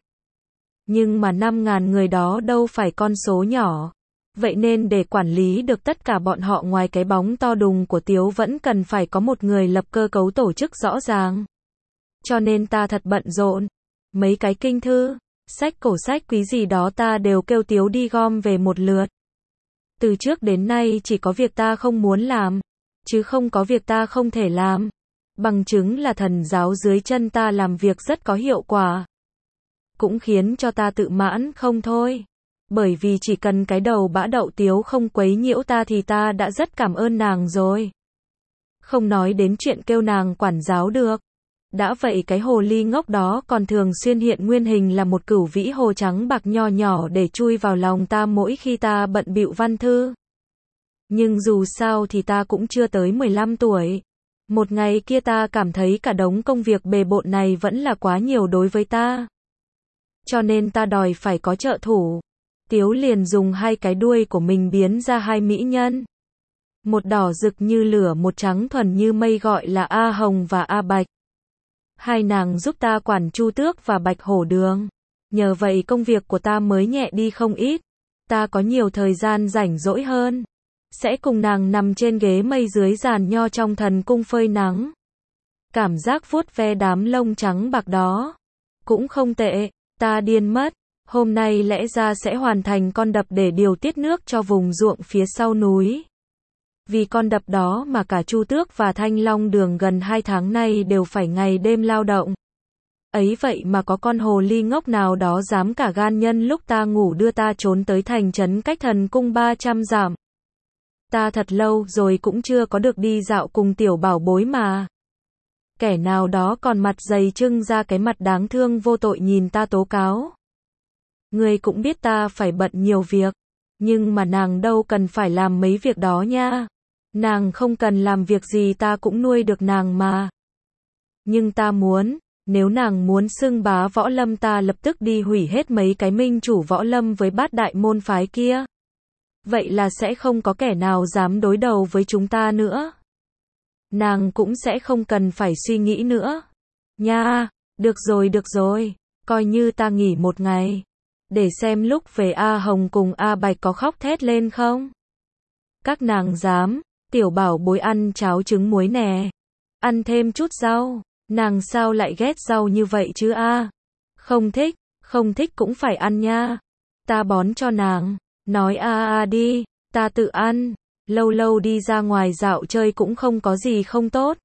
Nhưng mà năm ngàn người đó đâu phải con số nhỏ. Vậy nên để quản lý được tất cả bọn họ ngoài cái bóng to đùng của Tiếu vẫn cần phải có một người lập cơ cấu tổ chức rõ ràng. Cho nên ta thật bận rộn. Mấy cái kinh thư, sách cổ sách quý gì đó ta đều kêu Tiếu đi gom về một lượt. Từ trước đến nay chỉ có việc ta không muốn làm, chứ không có việc ta không thể làm. Bằng chứng là thần giáo dưới chân ta làm việc rất có hiệu quả. Cũng khiến cho ta tự mãn không thôi. Bởi vì chỉ cần cái đầu bã đậu Tiếu không quấy nhiễu ta thì ta đã rất cảm ơn nàng rồi. Không nói đến chuyện kêu nàng quản giáo được. Đã vậy cái hồ ly ngốc đó còn thường xuyên hiện nguyên hình là một cửu vĩ hồ trắng bạc nho nhỏ để chui vào lòng ta mỗi khi ta bận bịu văn thư. Nhưng dù sao thì ta cũng chưa tới mười lăm tuổi. Một ngày kia ta cảm thấy cả đống công việc bề bộn này vẫn là quá nhiều đối với ta. Cho nên ta đòi phải có trợ thủ. Tiếu liền dùng hai cái đuôi của mình biến ra hai mỹ nhân. Một đỏ rực như lửa, một trắng thuần như mây gọi là A Hồng và A Bạch. Hai nàng giúp ta quản Chu Tước và Bạch Hổ Đường. Nhờ vậy công việc của ta mới nhẹ đi không ít. Ta có nhiều thời gian rảnh rỗi hơn. Sẽ cùng nàng nằm trên ghế mây dưới giàn nho trong thần cung phơi nắng. Cảm giác vuốt ve đám lông trắng bạc đó. Cũng không tệ, ta điên mất. Hôm nay lẽ ra sẽ hoàn thành con đập để điều tiết nước cho vùng ruộng phía sau núi. Vì con đập đó mà cả Chu Tước và Thanh Long Đường gần hai tháng nay đều phải ngày đêm lao động. Ấy vậy mà có con hồ ly ngốc nào đó dám cả gan nhân lúc ta ngủ đưa ta trốn tới thành trấn cách thần cung ba trăm dặm. Ta thật lâu rồi cũng chưa có được đi dạo cùng tiểu bảo bối mà. Kẻ nào đó còn mặt dày trưng ra cái mặt đáng thương vô tội nhìn ta tố cáo. Ngươi cũng biết ta phải bận nhiều việc, nhưng mà nàng đâu cần phải làm mấy việc đó nha. Nàng không cần làm việc gì ta cũng nuôi được nàng mà. Nhưng ta muốn, nếu nàng muốn xưng bá võ lâm ta lập tức đi hủy hết mấy cái minh chủ võ lâm với bát đại môn phái kia. Vậy là sẽ không có kẻ nào dám đối đầu với chúng ta nữa. Nàng cũng sẽ không cần phải suy nghĩ nữa. Nha, được rồi được rồi, coi như ta nghỉ một ngày. Để xem lúc về A Hồng cùng A Bạch có khóc thét lên không. Các nàng dám, tiểu bảo bối ăn cháo trứng muối nè. Ăn thêm chút rau, nàng sao lại ghét rau như vậy chứ a? Không thích, không thích cũng phải ăn nha. Ta bón cho nàng, nói a a đi, ta tự ăn. Lâu lâu đi ra ngoài dạo chơi cũng không có gì không tốt.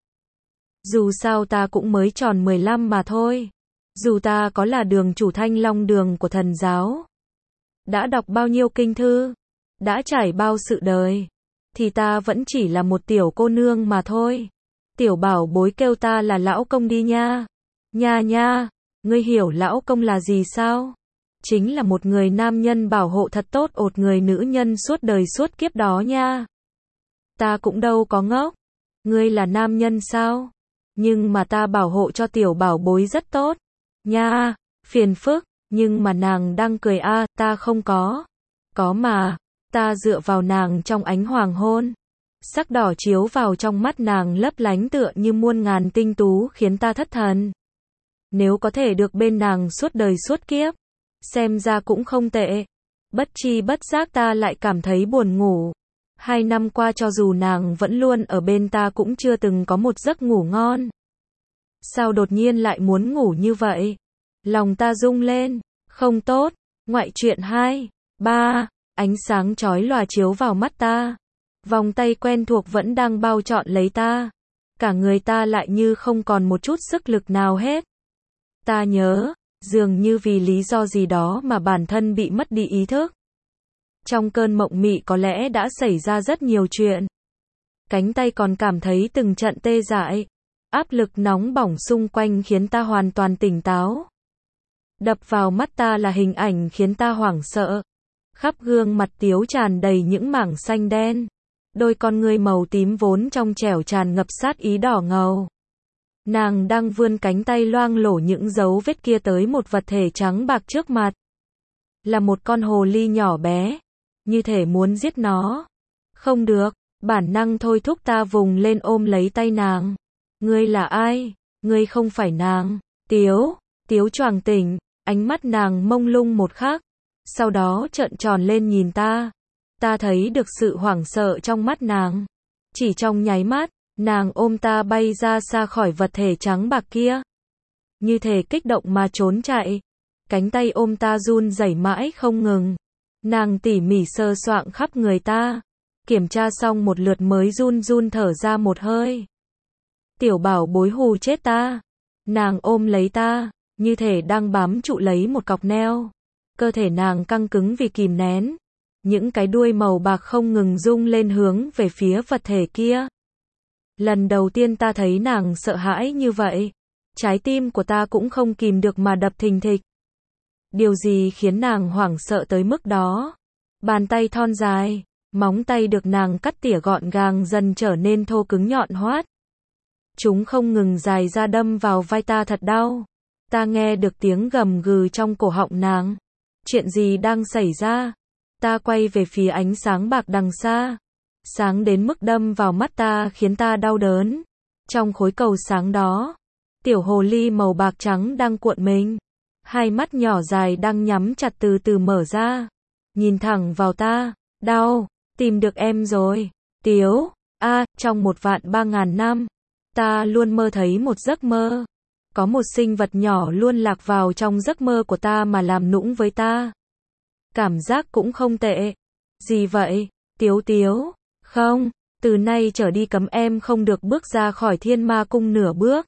Dù sao ta cũng mới tròn mười lăm mà thôi. Dù ta có là đường chủ Thanh Long đường của thần giáo, đã đọc bao nhiêu kinh thư, đã trải bao sự đời, thì ta vẫn chỉ là một tiểu cô nương mà thôi. Tiểu bảo bối kêu ta là lão công đi nha. Nha nha, ngươi hiểu lão công là gì sao? Chính là một người nam nhân bảo hộ thật tốt ột người nữ nhân suốt đời suốt kiếp đó nha. Ta cũng đâu có ngốc. Ngươi là nam nhân sao? Nhưng mà ta bảo hộ cho tiểu bảo bối rất tốt. Nha, phiền phức, nhưng mà nàng đang cười a, à, ta không có. Có mà, ta dựa vào nàng trong ánh hoàng hôn. Sắc đỏ chiếu vào trong mắt nàng lấp lánh tựa như muôn ngàn tinh tú khiến ta thất thần. Nếu có thể được bên nàng suốt đời suốt kiếp, xem ra cũng không tệ. Bất chi bất giác ta lại cảm thấy buồn ngủ. Hai năm qua cho dù nàng vẫn luôn ở bên ta cũng chưa từng có một giấc ngủ ngon. Sao đột nhiên lại muốn ngủ như vậy? Lòng ta rung lên. Không tốt. Ngoại truyện hai, ba. Ánh sáng chói lòa chiếu vào mắt ta. Vòng tay quen thuộc vẫn đang bao trọn lấy ta. Cả người ta lại như không còn một chút sức lực nào hết. Ta nhớ, dường như vì lý do gì đó mà bản thân bị mất đi ý thức. Trong cơn mộng mị có lẽ đã xảy ra rất nhiều chuyện. Cánh tay còn cảm thấy từng trận tê dại. Áp lực nóng bỏng xung quanh khiến ta hoàn toàn tỉnh táo. Đập vào mắt ta là hình ảnh khiến ta hoảng sợ. Khắp gương mặt Tiếu tràn đầy những mảng xanh đen. Đôi con ngươi màu tím vốn trong trẻo tràn ngập sát ý đỏ ngầu. Nàng đang vươn cánh tay loang lổ những dấu vết kia tới một vật thể trắng bạc trước mặt. Là một con hồ ly nhỏ bé. Như thể muốn giết nó. Không được, bản năng thôi thúc ta vùng lên ôm lấy tay nàng. Ngươi là ai? Ngươi không phải nàng. Tiếu, Tiếu choàng tỉnh, ánh mắt nàng mông lung một khắc. Sau đó trợn tròn lên nhìn ta. Ta thấy được sự hoảng sợ trong mắt nàng. Chỉ trong nháy mắt, nàng ôm ta bay ra xa khỏi vật thể trắng bạc kia. Như thể kích động mà trốn chạy. Cánh tay ôm ta run rẩy mãi không ngừng. Nàng tỉ mỉ sờ soạng khắp người ta. Kiểm tra xong một lượt mới run run thở ra một hơi. Tiểu bảo bối hù chết ta. Nàng ôm lấy ta, như thể đang bám trụ lấy một cọc neo. Cơ thể nàng căng cứng vì kìm nén. Những cái đuôi màu bạc không ngừng rung lên hướng về phía vật thể kia. Lần đầu tiên ta thấy nàng sợ hãi như vậy. Trái tim của ta cũng không kìm được mà đập thình thịch. Điều gì khiến nàng hoảng sợ tới mức đó? Bàn tay thon dài, móng tay được nàng cắt tỉa gọn gàng dần trở nên thô cứng nhọn hoắt. Chúng không ngừng dài ra đâm vào vai ta thật đau. Ta nghe được tiếng gầm gừ trong cổ họng nàng. Chuyện gì đang xảy ra? Ta quay về phía ánh sáng bạc đằng xa. Sáng đến mức đâm vào mắt ta khiến ta đau đớn. Trong khối cầu sáng đó, tiểu hồ ly màu bạc trắng đang cuộn mình. Hai mắt nhỏ dài đang nhắm chặt từ từ mở ra. Nhìn thẳng vào ta. Đau, tìm được em rồi. Tiếu, a, à, trong một vạn ba ngàn năm, ta luôn mơ thấy một giấc mơ. Có một sinh vật nhỏ luôn lạc vào trong giấc mơ của ta mà làm nũng với ta. Cảm giác cũng không tệ. Gì vậy? Tiếu Tiếu. Không, từ nay trở đi cấm em không được bước ra khỏi thiên ma cung nửa bước.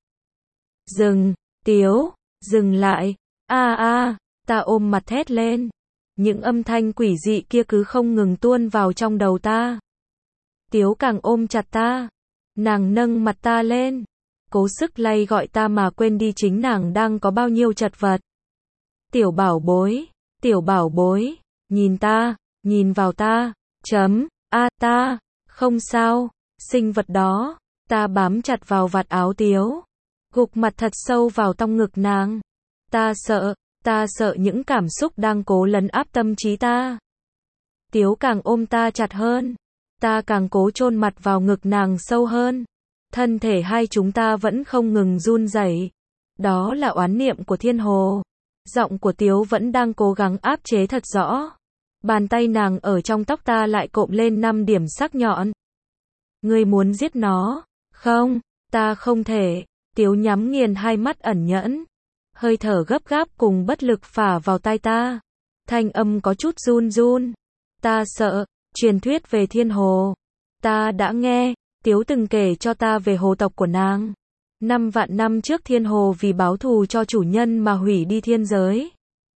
Dừng, Tiếu, dừng lại. A a, ta ôm mặt thét lên. Những âm thanh quỷ dị kia cứ không ngừng tuôn vào trong đầu ta. Tiếu càng ôm chặt ta. Nàng nâng mặt ta lên. cố sức lay gọi ta mà quên đi chính nàng đang có bao nhiêu chật vật. Tiểu bảo bối, tiểu bảo bối, nhìn ta, nhìn vào ta, chấm, a ta, không sao, sinh vật đó, ta bám chặt vào vạt áo Tiếu, gục mặt thật sâu vào trong ngực nàng. Ta sợ, ta sợ những cảm xúc đang cố lấn áp tâm trí ta. Tiếu càng ôm ta chặt hơn, ta càng cố chôn mặt vào ngực nàng sâu hơn. Thân thể hai chúng ta vẫn không ngừng run rẩy. Đó là oán niệm của thiên hồ. Giọng của Tiếu vẫn đang cố gắng áp chế thật rõ. Bàn tay nàng ở trong tóc ta lại cộm lên năm điểm sắc nhọn. Ngươi muốn giết nó? Không, ta không thể. Tiếu nhắm nghiền hai mắt ẩn nhẫn. Hơi thở gấp gáp cùng bất lực phả vào tai ta. Thanh âm có chút run run. Ta sợ, truyền thuyết về thiên hồ. Ta đã nghe, Tiếu từng kể cho ta về hồ tộc của nàng. Năm vạn năm trước thiên hồ vì báo thù cho chủ nhân mà hủy đi thiên giới.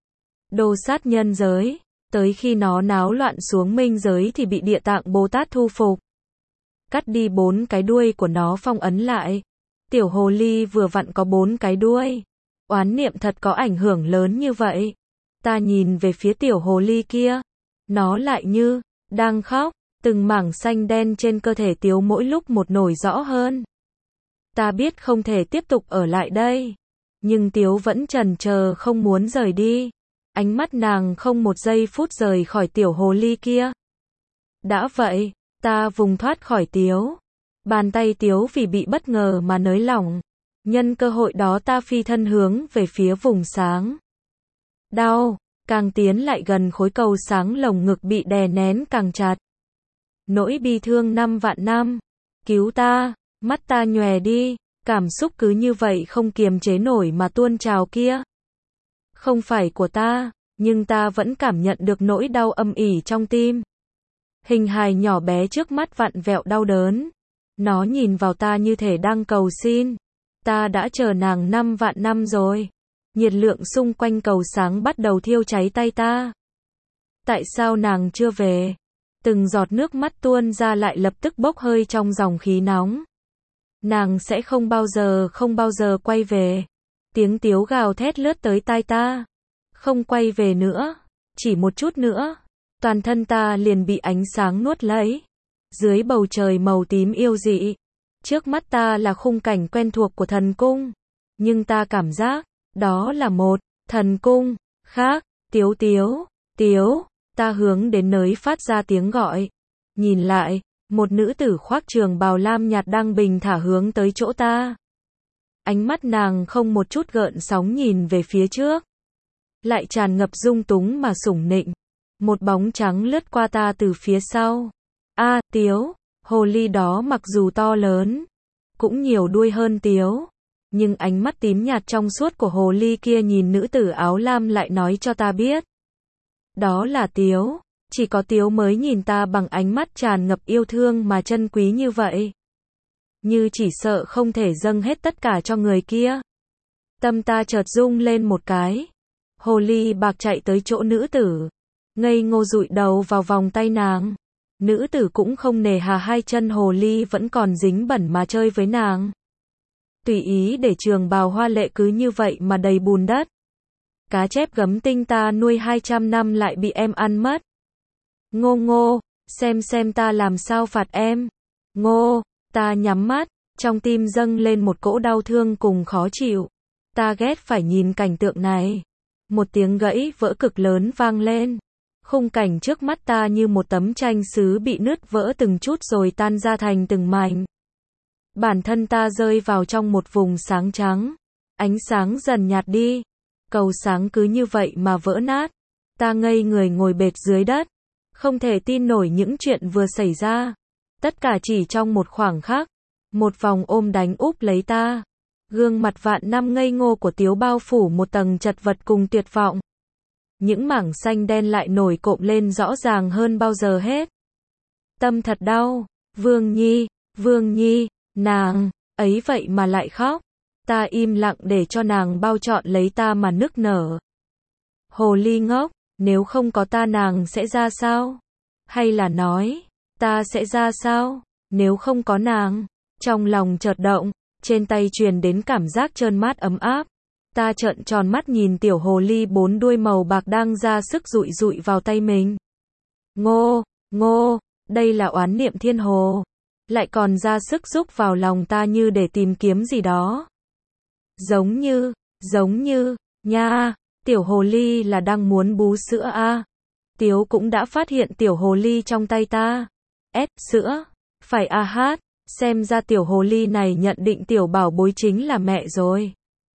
Đồ sát nhân giới. Tới khi nó náo loạn xuống minh giới thì bị Địa Tạng Bồ Tát thu phục. Cắt đi bốn cái đuôi của nó phong ấn lại. Tiểu hồ ly vừa vặn có bốn cái đuôi. Oán niệm thật có ảnh hưởng lớn như vậy. Ta nhìn về phía tiểu hồ ly kia. Nó lại như, đang khóc. Từng mảng xanh đen trên cơ thể Tiếu mỗi lúc một nổi rõ hơn. Ta biết không thể tiếp tục ở lại đây. Nhưng Tiếu vẫn chần chờ không muốn rời đi. Ánh mắt nàng không một giây phút rời khỏi tiểu hồ ly kia. Đã vậy, ta vùng thoát khỏi Tiếu. Bàn tay Tiếu vì bị bất ngờ mà nới lỏng. Nhân cơ hội đó ta phi thân hướng về phía vùng sáng. Đau, càng tiến lại gần khối cầu sáng lồng ngực bị đè nén càng chặt. Nỗi bi thương năm vạn năm. Cứu ta, mắt ta nhòe đi, cảm xúc cứ như vậy không kiềm chế nổi mà tuôn trào kia. Không phải của ta, nhưng ta vẫn cảm nhận được nỗi đau âm ỉ trong tim. Hình hài nhỏ bé trước mắt vặn vẹo đau đớn. Nó nhìn vào ta như thể đang cầu xin. Ta đã chờ nàng năm vạn năm rồi. Nhiệt lượng xung quanh cầu sáng bắt đầu thiêu cháy tay ta. Tại sao nàng chưa về? Từng giọt nước mắt tuôn ra lại lập tức bốc hơi trong dòng khí nóng. Nàng sẽ không bao giờ không bao giờ quay về. Tiếng Tiếu gào thét lướt tới tai ta. Không quay về nữa. Chỉ một chút nữa. Toàn thân ta liền bị ánh sáng nuốt lấy. Dưới bầu trời màu tím yêu dị. Trước mắt ta là khung cảnh quen thuộc của thần cung. Nhưng ta cảm giác, đó là một thần cung khác. Tiếu Tiếu, Tiếu. Ta hướng đến nơi phát ra tiếng gọi. Nhìn lại, một nữ tử khoác trường bào lam nhạt đang bình thả hướng tới chỗ ta. Ánh mắt nàng không một chút gợn sóng nhìn về phía trước. Lại tràn ngập dung túng mà sủng nịnh. Một bóng trắng lướt qua ta từ phía sau. A, à, Tiếu, hồ ly đó mặc dù to lớn, cũng nhiều đuôi hơn Tiếu. Nhưng ánh mắt tím nhạt trong suốt của hồ ly kia nhìn nữ tử áo lam lại nói cho ta biết. Đó là Tiếu, chỉ có Tiếu mới nhìn ta bằng ánh mắt tràn ngập yêu thương mà chân quý như vậy. Như chỉ sợ không thể dâng hết tất cả cho người kia. Tâm ta chợt rung lên một cái. Hồ ly bạc chạy tới chỗ nữ tử. Ngây ngô dụi đầu vào vòng tay nàng. Nữ tử cũng không nề hà hai chân hồ ly vẫn còn dính bẩn mà chơi với nàng. Tùy ý để trường bào hoa lệ cứ như vậy mà đầy bùn đất. Cá chép gấm tinh ta nuôi hai trăm năm lại bị em ăn mất. Ngô ngô, xem xem ta làm sao phạt em. Ngô, ta nhắm mắt, trong tim dâng lên một cỗ đau thương cùng khó chịu. Ta ghét phải nhìn cảnh tượng này. Một tiếng gãy vỡ cực lớn vang lên. Khung cảnh trước mắt ta như một tấm tranh sứ bị nứt vỡ từng chút rồi tan ra thành từng mảnh. Bản thân ta rơi vào trong một vùng sáng trắng. Ánh sáng dần nhạt đi. Cầu sáng cứ như vậy mà vỡ nát. Ta ngây người ngồi bệt dưới đất. Không thể tin nổi những chuyện vừa xảy ra. Tất cả chỉ trong một khoảng khắc. Một vòng ôm đánh úp lấy ta. Gương mặt vạn năm ngây ngô của Tiếu bao phủ một tầng chật vật cùng tuyệt vọng. Những mảng xanh đen lại nổi cộm lên rõ ràng hơn bao giờ hết. Tâm thật đau. Vương Nhi, Vương Nhi, nàng, ấy vậy mà lại khóc. Ta im lặng để cho nàng bao trọn lấy ta mà nức nở. Hồ ly ngốc, nếu không có ta nàng sẽ ra sao? Hay là nói, ta sẽ ra sao, nếu không có nàng? Trong lòng chợt động, trên tay truyền đến cảm giác trơn mát ấm áp. Ta trợn tròn mắt nhìn tiểu hồ ly bốn đuôi màu bạc đang ra sức dụi dụi vào tay mình. Ngô, ngô, đây là oán niệm thiên hồ. Lại còn ra sức rúc vào lòng ta như để tìm kiếm gì đó. Giống như, giống như, nha, tiểu hồ ly là đang muốn bú sữa à. Tiếu cũng đã phát hiện tiểu hồ ly trong tay ta. S, sữa, phải a hát, xem ra tiểu hồ ly này nhận định tiểu bảo bối chính là mẹ rồi.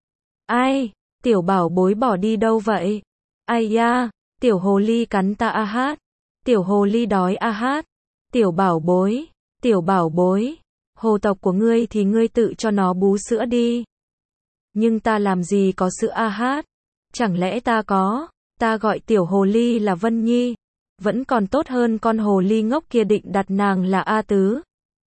Ai, tiểu bảo bối bỏ đi đâu vậy? Ai da, tiểu hồ ly cắn ta a hát. Tiểu hồ ly đói a hát. Tiểu bảo bối, tiểu bảo bối, hồ tộc của ngươi thì ngươi tự cho nó bú sữa đi. Nhưng ta làm gì có sữa a hát? Chẳng lẽ ta có? Ta gọi tiểu hồ ly là Vân Nhi. Vẫn còn tốt hơn con hồ ly ngốc kia định đặt nàng là A Tứ.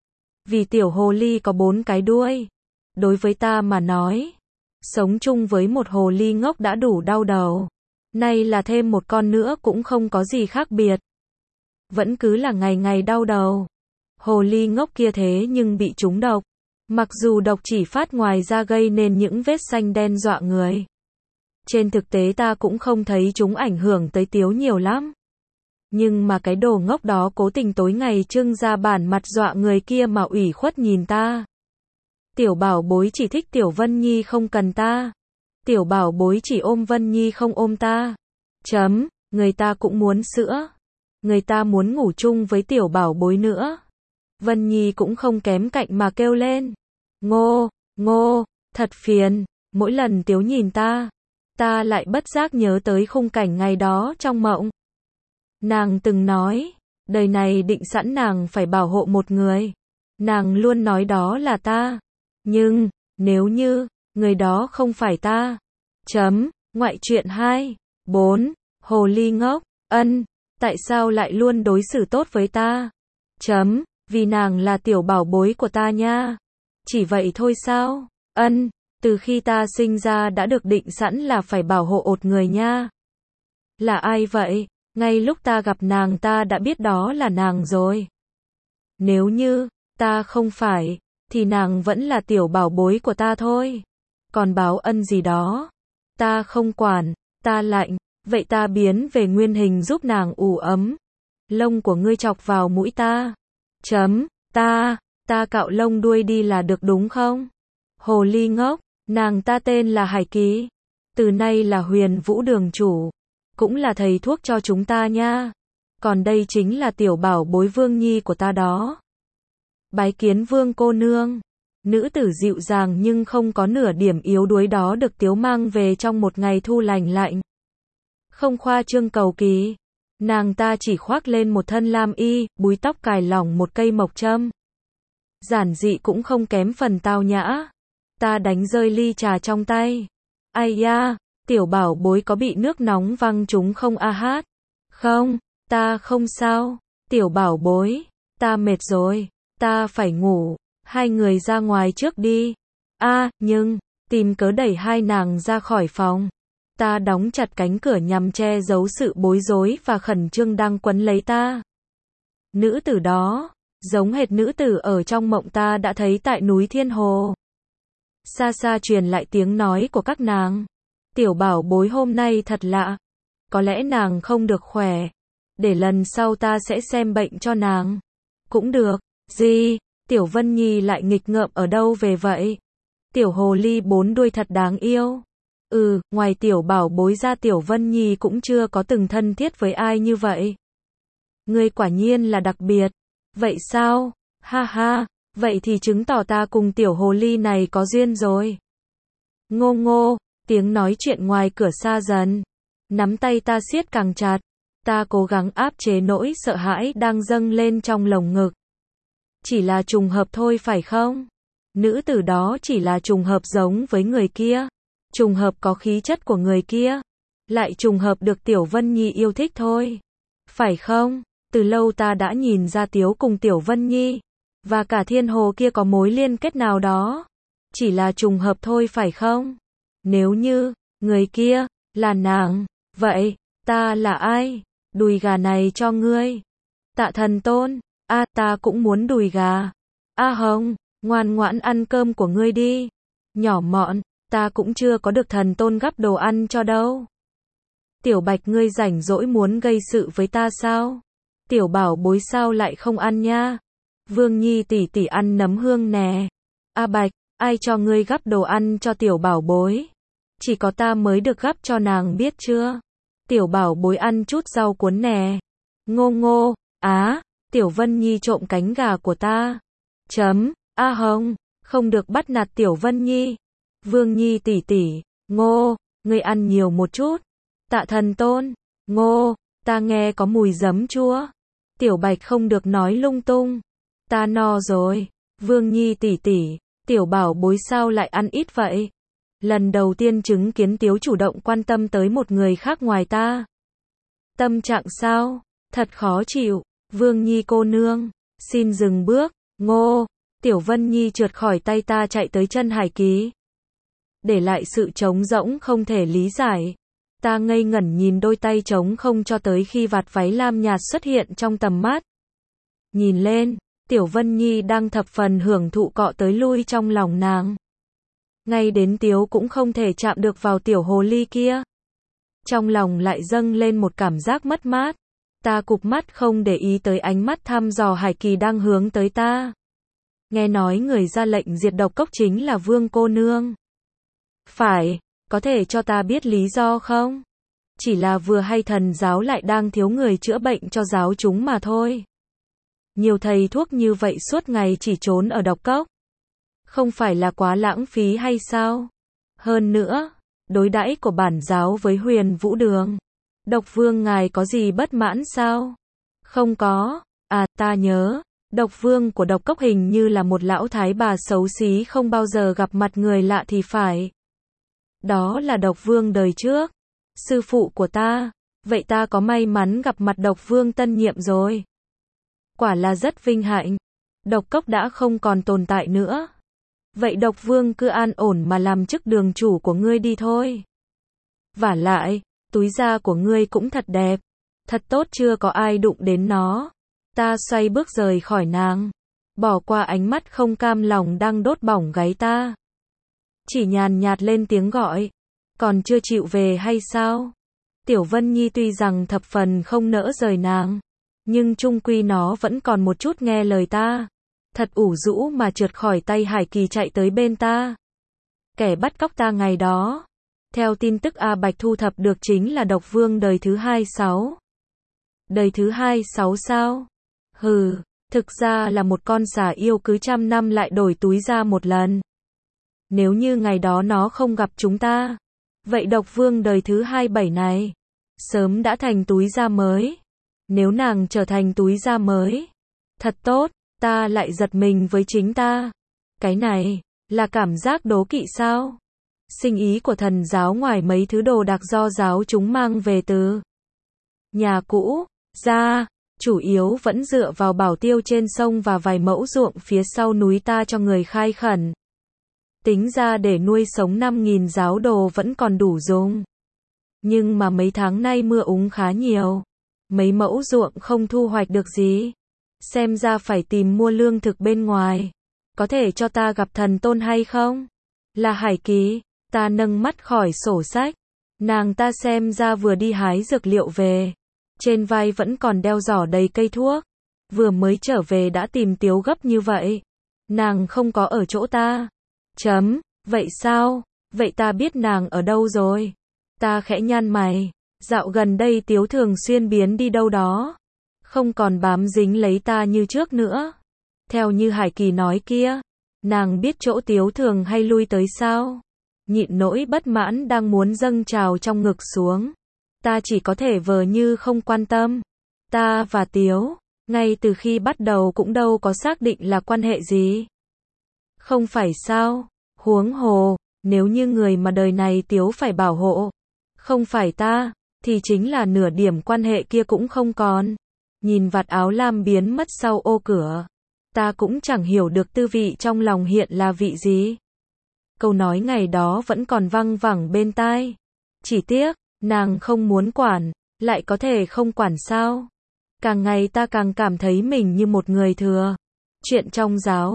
Vì tiểu hồ ly có bốn cái đuôi. Đối với ta mà nói, sống chung với một hồ ly ngốc đã đủ đau đầu. Nay là thêm một con nữa cũng không có gì khác biệt. Vẫn cứ là ngày ngày đau đầu. Hồ ly ngốc kia thế nhưng bị trúng độc. Mặc dù độc chỉ phát ngoài ra gây nên những vết xanh đen dọa người. Trên thực tế ta cũng không thấy chúng ảnh hưởng tới Tiếu nhiều lắm. Nhưng mà cái đồ ngốc đó cố tình tối ngày trưng ra bản mặt dọa người kia mà ủy khuất nhìn ta. Tiểu bảo bối chỉ thích tiểu Vân Nhi không cần ta. Tiểu bảo bối chỉ ôm Vân Nhi không ôm ta. Chấm, người ta cũng muốn sữa. Người ta muốn ngủ chung với tiểu bảo bối nữa. Vân Nhi cũng không kém cạnh mà kêu lên. Ngô, ngô, thật phiền. Mỗi lần Tiếu nhìn ta, ta lại bất giác nhớ tới khung cảnh ngày đó trong mộng. Nàng từng nói, đời này định sẵn nàng phải bảo hộ một người. Nàng luôn nói đó là ta. Nhưng, nếu như, người đó không phải ta. Chấm, ngoại truyện hai, bốn, hồ ly ngốc, ân, tại sao lại luôn đối xử tốt với ta? Chấm, vì nàng là tiểu bảo bối của ta nha. Chỉ vậy thôi sao? Ân, từ khi ta sinh ra đã được định sẵn là phải bảo hộ một người nha. Là ai vậy? Ngay lúc ta gặp nàng ta đã biết đó là nàng rồi. Nếu như, ta không phải, thì nàng vẫn là tiểu bảo bối của ta thôi. Còn báo ân gì đó, ta không quản, ta lạnh, vậy ta biến về nguyên hình giúp nàng ủ ấm. Lông của ngươi chọc vào mũi ta. Chấm, ta, ta cạo lông đuôi đi là được đúng không? Hồ ly ngốc, nàng ta tên là Hải Kỳ. Từ nay là Huyền Vũ đường chủ. Cũng là thầy thuốc cho chúng ta nha. Còn đây chính là tiểu bảo bối Vương Nhi của ta đó. Bái kiến Vương cô nương. Nữ tử dịu dàng nhưng không có nửa điểm yếu đuối đó được Tiếu mang về trong một ngày thu lành lạnh. Không khoa trương cầu kỳ. Nàng ta chỉ khoác lên một thân lam y, búi tóc cài lỏng một cây mộc châm. Giản dị cũng không kém phần tao nhã. Ta đánh rơi ly trà trong tay. Ai da, tiểu bảo bối có bị nước nóng văng trúng không a hát? Không, ta không sao. Tiểu bảo bối, ta mệt rồi, ta phải ngủ. Hai người ra ngoài trước đi. A, à, nhưng, tìm cớ đẩy hai nàng ra khỏi phòng. Ta đóng chặt cánh cửa nhằm che giấu sự bối rối và khẩn trương đang quấn lấy ta. Nữ tử đó, giống hệt nữ tử ở trong mộng ta đã thấy tại núi Thiên Hồ. Xa xa truyền lại tiếng nói của các nàng. Tiểu bảo bối hôm nay thật lạ. Có lẽ nàng không được khỏe. Để lần sau ta sẽ xem bệnh cho nàng. Cũng được. Gì? Tiểu Vân Nhi lại nghịch ngợm ở đâu về vậy? Tiểu hồ ly bốn đuôi thật đáng yêu. Ừ, ngoài tiểu bảo bối ra tiểu Vân Nhi cũng chưa có từng thân thiết với ai như vậy. Ngươi quả nhiên là đặc biệt. Vậy sao? Ha ha, vậy thì chứng tỏ ta cùng tiểu hồ ly này có duyên rồi. Ngô ngô, tiếng nói chuyện ngoài cửa xa dần. Nắm tay ta siết càng chặt. Ta cố gắng áp chế nỗi sợ hãi đang dâng lên trong lồng ngực. Chỉ là trùng hợp thôi phải không? Nữ tử đó chỉ là trùng hợp giống với người kia. Trùng hợp có khí chất của người kia. Lại trùng hợp được tiểu Vân Nhi yêu thích thôi. Phải không? Từ lâu ta đã nhìn ra Tiếu cùng tiểu Vân Nhi. Và cả Thiên Hồ kia có mối liên kết nào đó. Chỉ là trùng hợp thôi phải không? Nếu như, người kia, là nàng. Vậy, ta là ai? Đùi gà này cho ngươi. Tạ Thần Tôn. A, à, ta cũng muốn đùi gà. A Hồng, Ngoan ngoãn ăn cơm của ngươi đi. Nhỏ mọn, ta cũng chưa có được thần tôn gắp đồ ăn cho đâu. Tiểu Bạch ngươi rảnh rỗi muốn gây sự với ta sao? Tiểu bảo bối sao lại không ăn nha? Vương Nhi tỷ tỷ ăn nấm hương nè. A Bạch, ai cho ngươi gắp đồ ăn cho tiểu bảo bối? Chỉ có ta mới được gắp cho nàng biết chưa? Tiểu bảo bối ăn chút rau cuốn nè. Ngô ngô, á, Tiểu Vân Nhi trộm cánh gà của ta. Chấm, A Hồng, không được bắt nạt Tiểu Vân Nhi. Vương Nhi tỷ tỷ, ngô, ngươi ăn nhiều một chút. Tạ thần tôn, ngô, ta nghe có mùi giấm chua. Tiểu Bạch không được nói lung tung. Ta no rồi. Vương Nhi tỷ tỷ, tiểu bảo bối sao lại ăn ít vậy? Lần đầu tiên chứng kiến Tiếu chủ động quan tâm tới một người khác ngoài ta. Tâm trạng sao? Thật khó chịu. Vương Nhi cô nương, xin dừng bước. Ngô, Tiểu Vân Nhi trượt khỏi tay ta chạy tới chân Hải Kỳ. Để lại sự trống rỗng không thể lý giải. Ta ngây ngẩn nhìn đôi tay trống không cho tới khi vạt váy lam nhạt xuất hiện trong tầm mắt. Nhìn lên, Tiểu Vân Nhi đang thập phần hưởng thụ cọ tới lui trong lòng nàng. Ngay đến Tiếu cũng không thể chạm được vào tiểu hồ ly kia. Trong lòng lại dâng lên một cảm giác mất mát. Ta cụp mắt không để ý tới ánh mắt thăm dò Hải Kỳ đang hướng tới ta. Nghe nói người ra lệnh diệt độc cốc chính là Vương cô nương. Phải, có thể cho ta biết lý do không? Chỉ là vừa hay thần giáo lại đang thiếu người chữa bệnh cho giáo chúng mà thôi. Nhiều thầy thuốc như vậy suốt ngày chỉ trốn ở độc cốc. Không phải là quá lãng phí hay sao? Hơn nữa, đối đãi của bản giáo với Huyền Vũ Đường. Độc Vương ngài có gì bất mãn sao? Không có. À, ta nhớ, Độc Vương của độc cốc hình như là một lão thái bà xấu xí không bao giờ gặp mặt người lạ thì phải. Đó là Độc Vương đời trước. Sư phụ của ta. Vậy ta có may mắn gặp mặt Độc Vương tân nhiệm rồi. Quả là rất vinh hạnh. Độc cốc đã không còn tồn tại nữa. Vậy Độc Vương cứ an ổn mà làm chức đường chủ của ngươi đi thôi. Vả lại, túi da của ngươi cũng thật đẹp. Thật tốt chưa có ai đụng đến nó. Ta xoay bước rời khỏi nàng. Bỏ qua ánh mắt không cam lòng đang đốt bỏng gáy ta. Chỉ nhàn nhạt lên tiếng gọi. Còn chưa chịu về hay sao? Tiểu Vân Nhi tuy rằng thập phần không nỡ rời nàng. Nhưng chung quy nó vẫn còn một chút nghe lời ta. Thật ủ rũ mà trượt khỏi tay Hải Kỳ chạy tới bên ta. Kẻ bắt cóc ta ngày đó. Theo tin tức A Bạch thu thập được chính là Độc Vương đời thứ hai sáu. Đời thứ hai sáu sao? Hừ, thực ra là một con xà yêu cứ trăm năm lại đổi túi ra một lần. Nếu như ngày đó nó không gặp chúng ta, vậy Độc Vương đời thứ hai bảy này sớm đã thành túi da mới. Nếu nàng trở thành túi da mới, thật tốt, ta lại giật mình với chính ta. Cái này là cảm giác đố kỵ sao? Sinh ý của thần giáo ngoài mấy thứ đồ đạc do giáo chúng mang về từ nhà cũ ra, chủ yếu vẫn dựa vào bảo tiêu trên sông và vài mẫu ruộng phía sau núi ta cho người khai khẩn. Tính ra để nuôi sống năm nghìn giáo đồ vẫn còn đủ dùng. Nhưng mà mấy tháng nay mưa úng khá nhiều. Mấy mẫu ruộng không thu hoạch được gì. Xem ra phải tìm mua lương thực bên ngoài. Có thể cho ta gặp thần tôn hay không? Là Hải Kỳ. Ta nâng mắt khỏi sổ sách. Nàng ta xem ra vừa đi hái dược liệu về. Trên vai vẫn còn đeo giỏ đầy cây thuốc. Vừa mới trở về đã tìm Tiếu gấp như vậy. Nàng không có ở chỗ ta. Chấm, vậy sao? Vậy ta biết nàng ở đâu rồi? Ta khẽ nhăn mày. Dạo gần đây Tiếu thường xuyên biến đi đâu đó. Không còn bám dính lấy ta như trước nữa. Theo như Hải Kỳ nói kia, nàng biết chỗ Tiếu thường hay lui tới sao? Nhịn nỗi bất mãn đang muốn dâng trào trong ngực xuống. Ta chỉ có thể vờ như không quan tâm. Ta và Tiếu, ngay từ khi bắt đầu cũng đâu có xác định là quan hệ gì. Không phải sao? Huống hồ, nếu như người mà đời này Tiếu phải bảo hộ, không phải ta, thì chính là nửa điểm quan hệ kia cũng không còn. Nhìn vạt áo lam biến mất sau ô cửa. Ta cũng chẳng hiểu được tư vị trong lòng hiện là vị gì. Câu nói ngày đó vẫn còn văng vẳng bên tai. Chỉ tiếc, nàng không muốn quản, lại có thể không quản sao. Càng ngày ta càng cảm thấy mình như một người thừa. Chuyện trong giáo,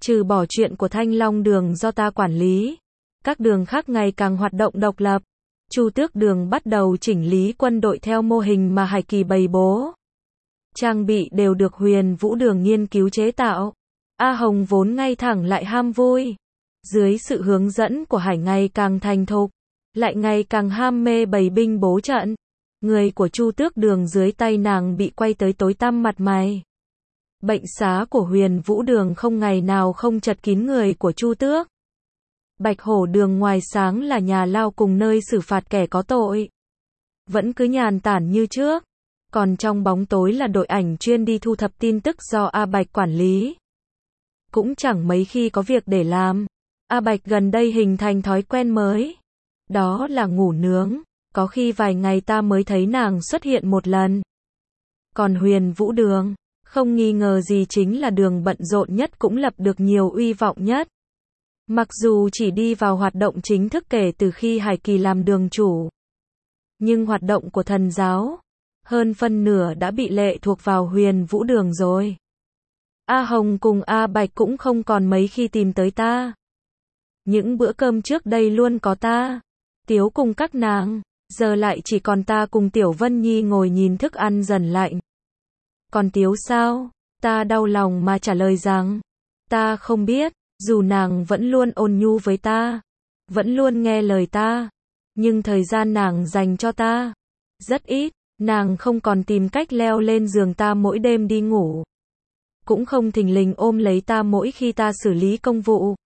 Trừ bỏ chuyện của Thanh Long Đường do ta quản lý, các đường khác ngày càng hoạt động độc lập. Chu Tước Đường bắt đầu chỉnh lý quân đội theo mô hình mà Hải Kỳ bày bố. Trang bị đều được Huyền Vũ Đường nghiên cứu chế tạo. A Hồng vốn ngay thẳng lại ham vui. Dưới sự hướng dẫn của Hải ngày càng thành thục, lại ngày càng ham mê bày binh bố trận. Người của Chu Tước Đường dưới tay nàng bị quay tới tối tăm mặt mày. Bệnh xá của Huyền Vũ Đường không ngày nào không chật kín người của Chu Tước. Bạch Hổ Đường ngoài sáng là nhà lao cùng nơi xử phạt kẻ có tội. Vẫn cứ nhàn tản như trước. Còn trong bóng tối là đội ảnh chuyên đi thu thập tin tức do A Bạch quản lý. Cũng chẳng mấy khi có việc để làm. A Bạch gần đây hình thành thói quen mới. Đó là ngủ nướng. Có khi vài ngày ta mới thấy nàng xuất hiện một lần. Còn Huyền Vũ Đường, không nghi ngờ gì chính là đường bận rộn nhất cũng lập được nhiều uy vọng nhất. Mặc dù chỉ đi vào hoạt động chính thức kể từ khi Hải Kỳ làm đường chủ. Nhưng hoạt động của thần giáo, hơn phân nửa đã bị lệ thuộc vào Huyền Vũ Đường rồi. A Hồng cùng A Bạch cũng không còn mấy khi tìm tới ta. Những bữa cơm trước đây luôn có ta, Tiếu cùng các nàng, giờ lại chỉ còn ta cùng Tiểu Vân Nhi ngồi nhìn thức ăn dần lạnh. Còn Tiếu sao? Ta đau lòng mà trả lời rằng, ta không biết, dù nàng vẫn luôn ôn nhu với ta, vẫn luôn nghe lời ta, nhưng thời gian nàng dành cho ta rất ít, nàng không còn tìm cách leo lên giường ta mỗi đêm đi ngủ. Cũng không thình lình ôm lấy ta mỗi khi ta xử lý công vụ.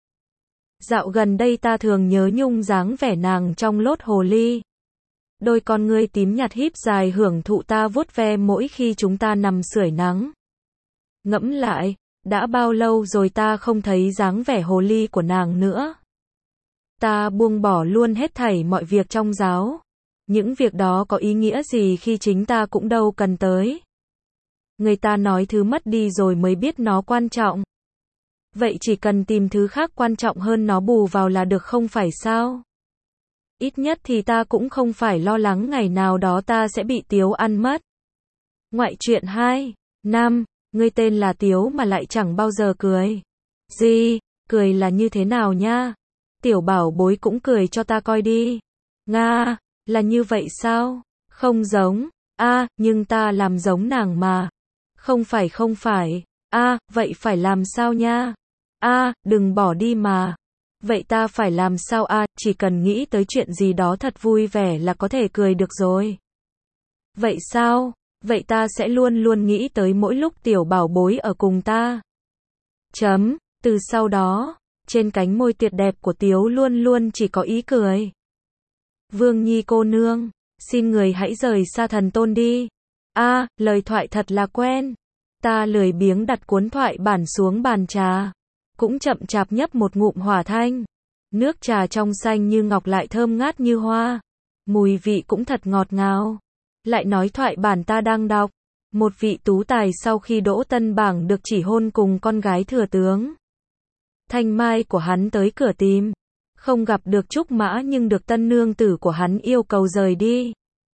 Dạo gần đây ta thường nhớ nhung dáng vẻ nàng trong lốt hồ ly. Đôi con ngươi tím nhạt híp dài hưởng thụ ta vuốt ve mỗi khi chúng ta nằm sưởi nắng. Ngẫm lại, đã bao lâu rồi ta không thấy dáng vẻ hồ ly của nàng nữa. Ta buông bỏ luôn hết thảy mọi việc trong giáo. Những việc đó có ý nghĩa gì khi chính ta cũng đâu cần tới. Người ta nói thứ mất đi rồi mới biết nó quan trọng. Vậy chỉ cần tìm thứ khác quan trọng hơn nó bù vào là được không phải sao? Ít nhất thì ta cũng không phải lo lắng ngày nào đó ta sẽ bị Tiếu ăn mất. Ngoại truyện hai. Năm. Ngươi tên là Tiếu mà lại chẳng bao giờ cười. Gì? Cười là như thế nào nha? Tiểu bảo bối cũng cười cho ta coi đi. Nga, là như vậy sao? Không giống. A, à, nhưng ta làm giống nàng mà. Không phải không phải. A, à, vậy phải làm sao nha? A, à, đừng bỏ đi mà. Vậy ta phải làm sao a? À, chỉ cần nghĩ tới chuyện gì đó thật vui vẻ là có thể cười được rồi. Vậy sao? Vậy ta sẽ luôn luôn nghĩ tới mỗi lúc tiểu bảo bối ở cùng ta. Chấm, từ sau đó, trên cánh môi tuyệt đẹp của Tiếu luôn luôn chỉ có ý cười. Vương Nhi cô nương, xin người hãy rời xa thần tôn đi. A, à, lời thoại thật là quen. Ta lười biếng đặt cuốn thoại bản xuống bàn trà. Cũng chậm chạp nhấp một ngụm hỏa thanh. Nước trà trong xanh như ngọc lại thơm ngát như hoa. Mùi vị cũng thật ngọt ngào. Lại nói thoại bản ta đang đọc. Một vị tú tài sau khi đỗ tân bảng được chỉ hôn cùng con gái thừa tướng. Thanh mai của hắn tới cửa tìm. Không gặp được trúc mã nhưng được tân nương tử của hắn yêu cầu rời đi.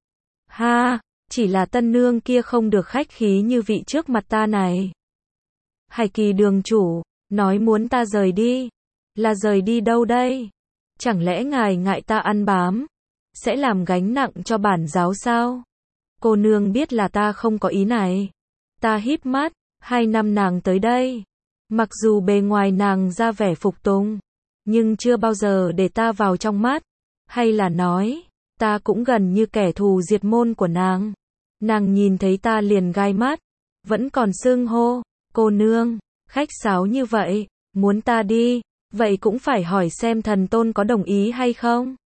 Ha, chỉ là tân nương kia không được khách khí như vị trước mặt ta này. Hải Kỳ đường chủ, nói muốn ta rời đi. Là rời đi đâu đây? Chẳng lẽ ngài ngại ta ăn bám? Sẽ làm gánh nặng cho bản giáo sao? Cô nương biết là ta không có ý này. Ta híp mắt, hai năm nàng tới đây. Mặc dù bề ngoài nàng ra vẻ phục tùng, nhưng chưa bao giờ để ta vào trong mắt. Hay là nói, ta cũng gần như kẻ thù diệt môn của nàng. Nàng nhìn thấy ta liền gai mắt, vẫn còn xưng hô, cô nương, khách sáo như vậy, muốn ta đi, vậy cũng phải hỏi xem thần tôn có đồng ý hay không.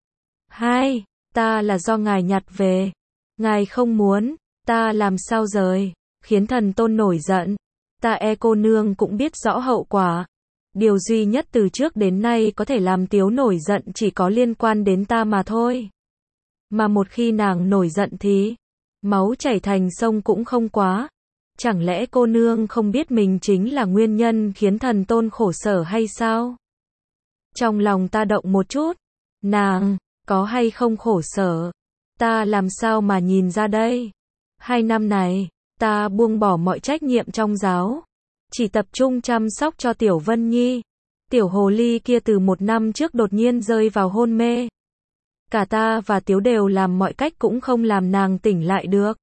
Hai, ta là do ngài nhặt về. Ngài không muốn, ta làm sao rời, khiến thần tôn nổi giận. Ta e cô nương cũng biết rõ hậu quả. Điều duy nhất từ trước đến nay có thể làm Tiếu nổi giận chỉ có liên quan đến ta mà thôi. Mà một khi nàng nổi giận thì máu chảy thành sông cũng không quá. Chẳng lẽ cô nương không biết mình chính là nguyên nhân khiến thần tôn khổ sở hay sao? Trong lòng ta động một chút. Nàng, có hay không khổ sở? Ta làm sao mà nhìn ra đây? Hai năm này, ta buông bỏ mọi trách nhiệm trong giáo. chỉ tập trung chăm sóc cho Tiểu Vân Nhi. Tiểu hồ ly kia từ một năm trước đột nhiên rơi vào hôn mê. Cả ta và Tiếu đều làm mọi cách cũng không làm nàng tỉnh lại được.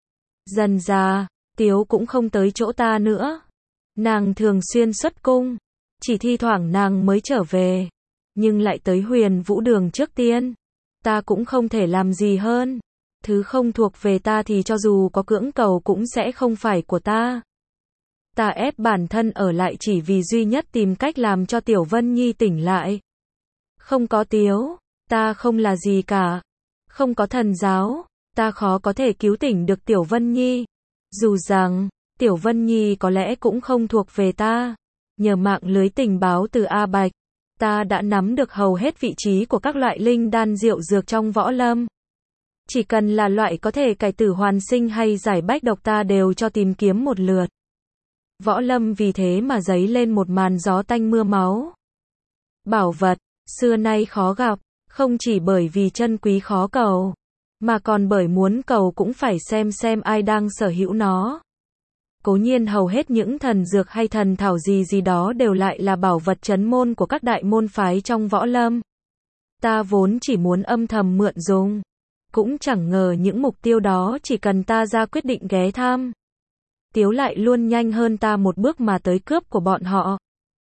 Dần dà, Tiếu cũng không tới chỗ ta nữa. Nàng thường xuyên xuất cung, chỉ thi thoảng nàng mới trở về, nhưng lại tới Huyền Vũ Đường trước tiên. Ta cũng không thể làm gì hơn. Thứ không thuộc về ta thì cho dù có cưỡng cầu cũng sẽ không phải của ta. Ta ép bản thân ở lại chỉ vì duy nhất tìm cách làm cho Tiểu Vân Nhi tỉnh lại. Không có Tiếu, ta không là gì cả. Không có thần giáo, ta khó có thể cứu tỉnh được Tiểu Vân Nhi. Dù rằng, Tiểu Vân Nhi có lẽ cũng không thuộc về ta. Nhờ mạng lưới tình báo từ A Bạch, ta đã nắm được hầu hết vị trí của các loại linh đan diệu dược trong võ lâm. Chỉ cần là loại có thể cải tử hoàn sinh hay giải bách độc ta đều cho tìm kiếm một lượt. Võ lâm vì thế mà dấy lên một màn gió tanh mưa máu. Bảo vật, xưa nay khó gặp, không chỉ bởi vì chân quý khó cầu, mà còn bởi muốn cầu cũng phải xem xem ai đang sở hữu nó. Cố nhiên hầu hết những thần dược hay thần thảo gì gì đó đều lại là bảo vật trấn môn của các đại môn phái trong võ lâm. Ta vốn chỉ muốn âm thầm mượn dùng. Cũng chẳng ngờ những mục tiêu đó chỉ cần ta ra quyết định ghé thăm. Tiếu lại luôn nhanh hơn ta một bước mà tới cướp của bọn họ.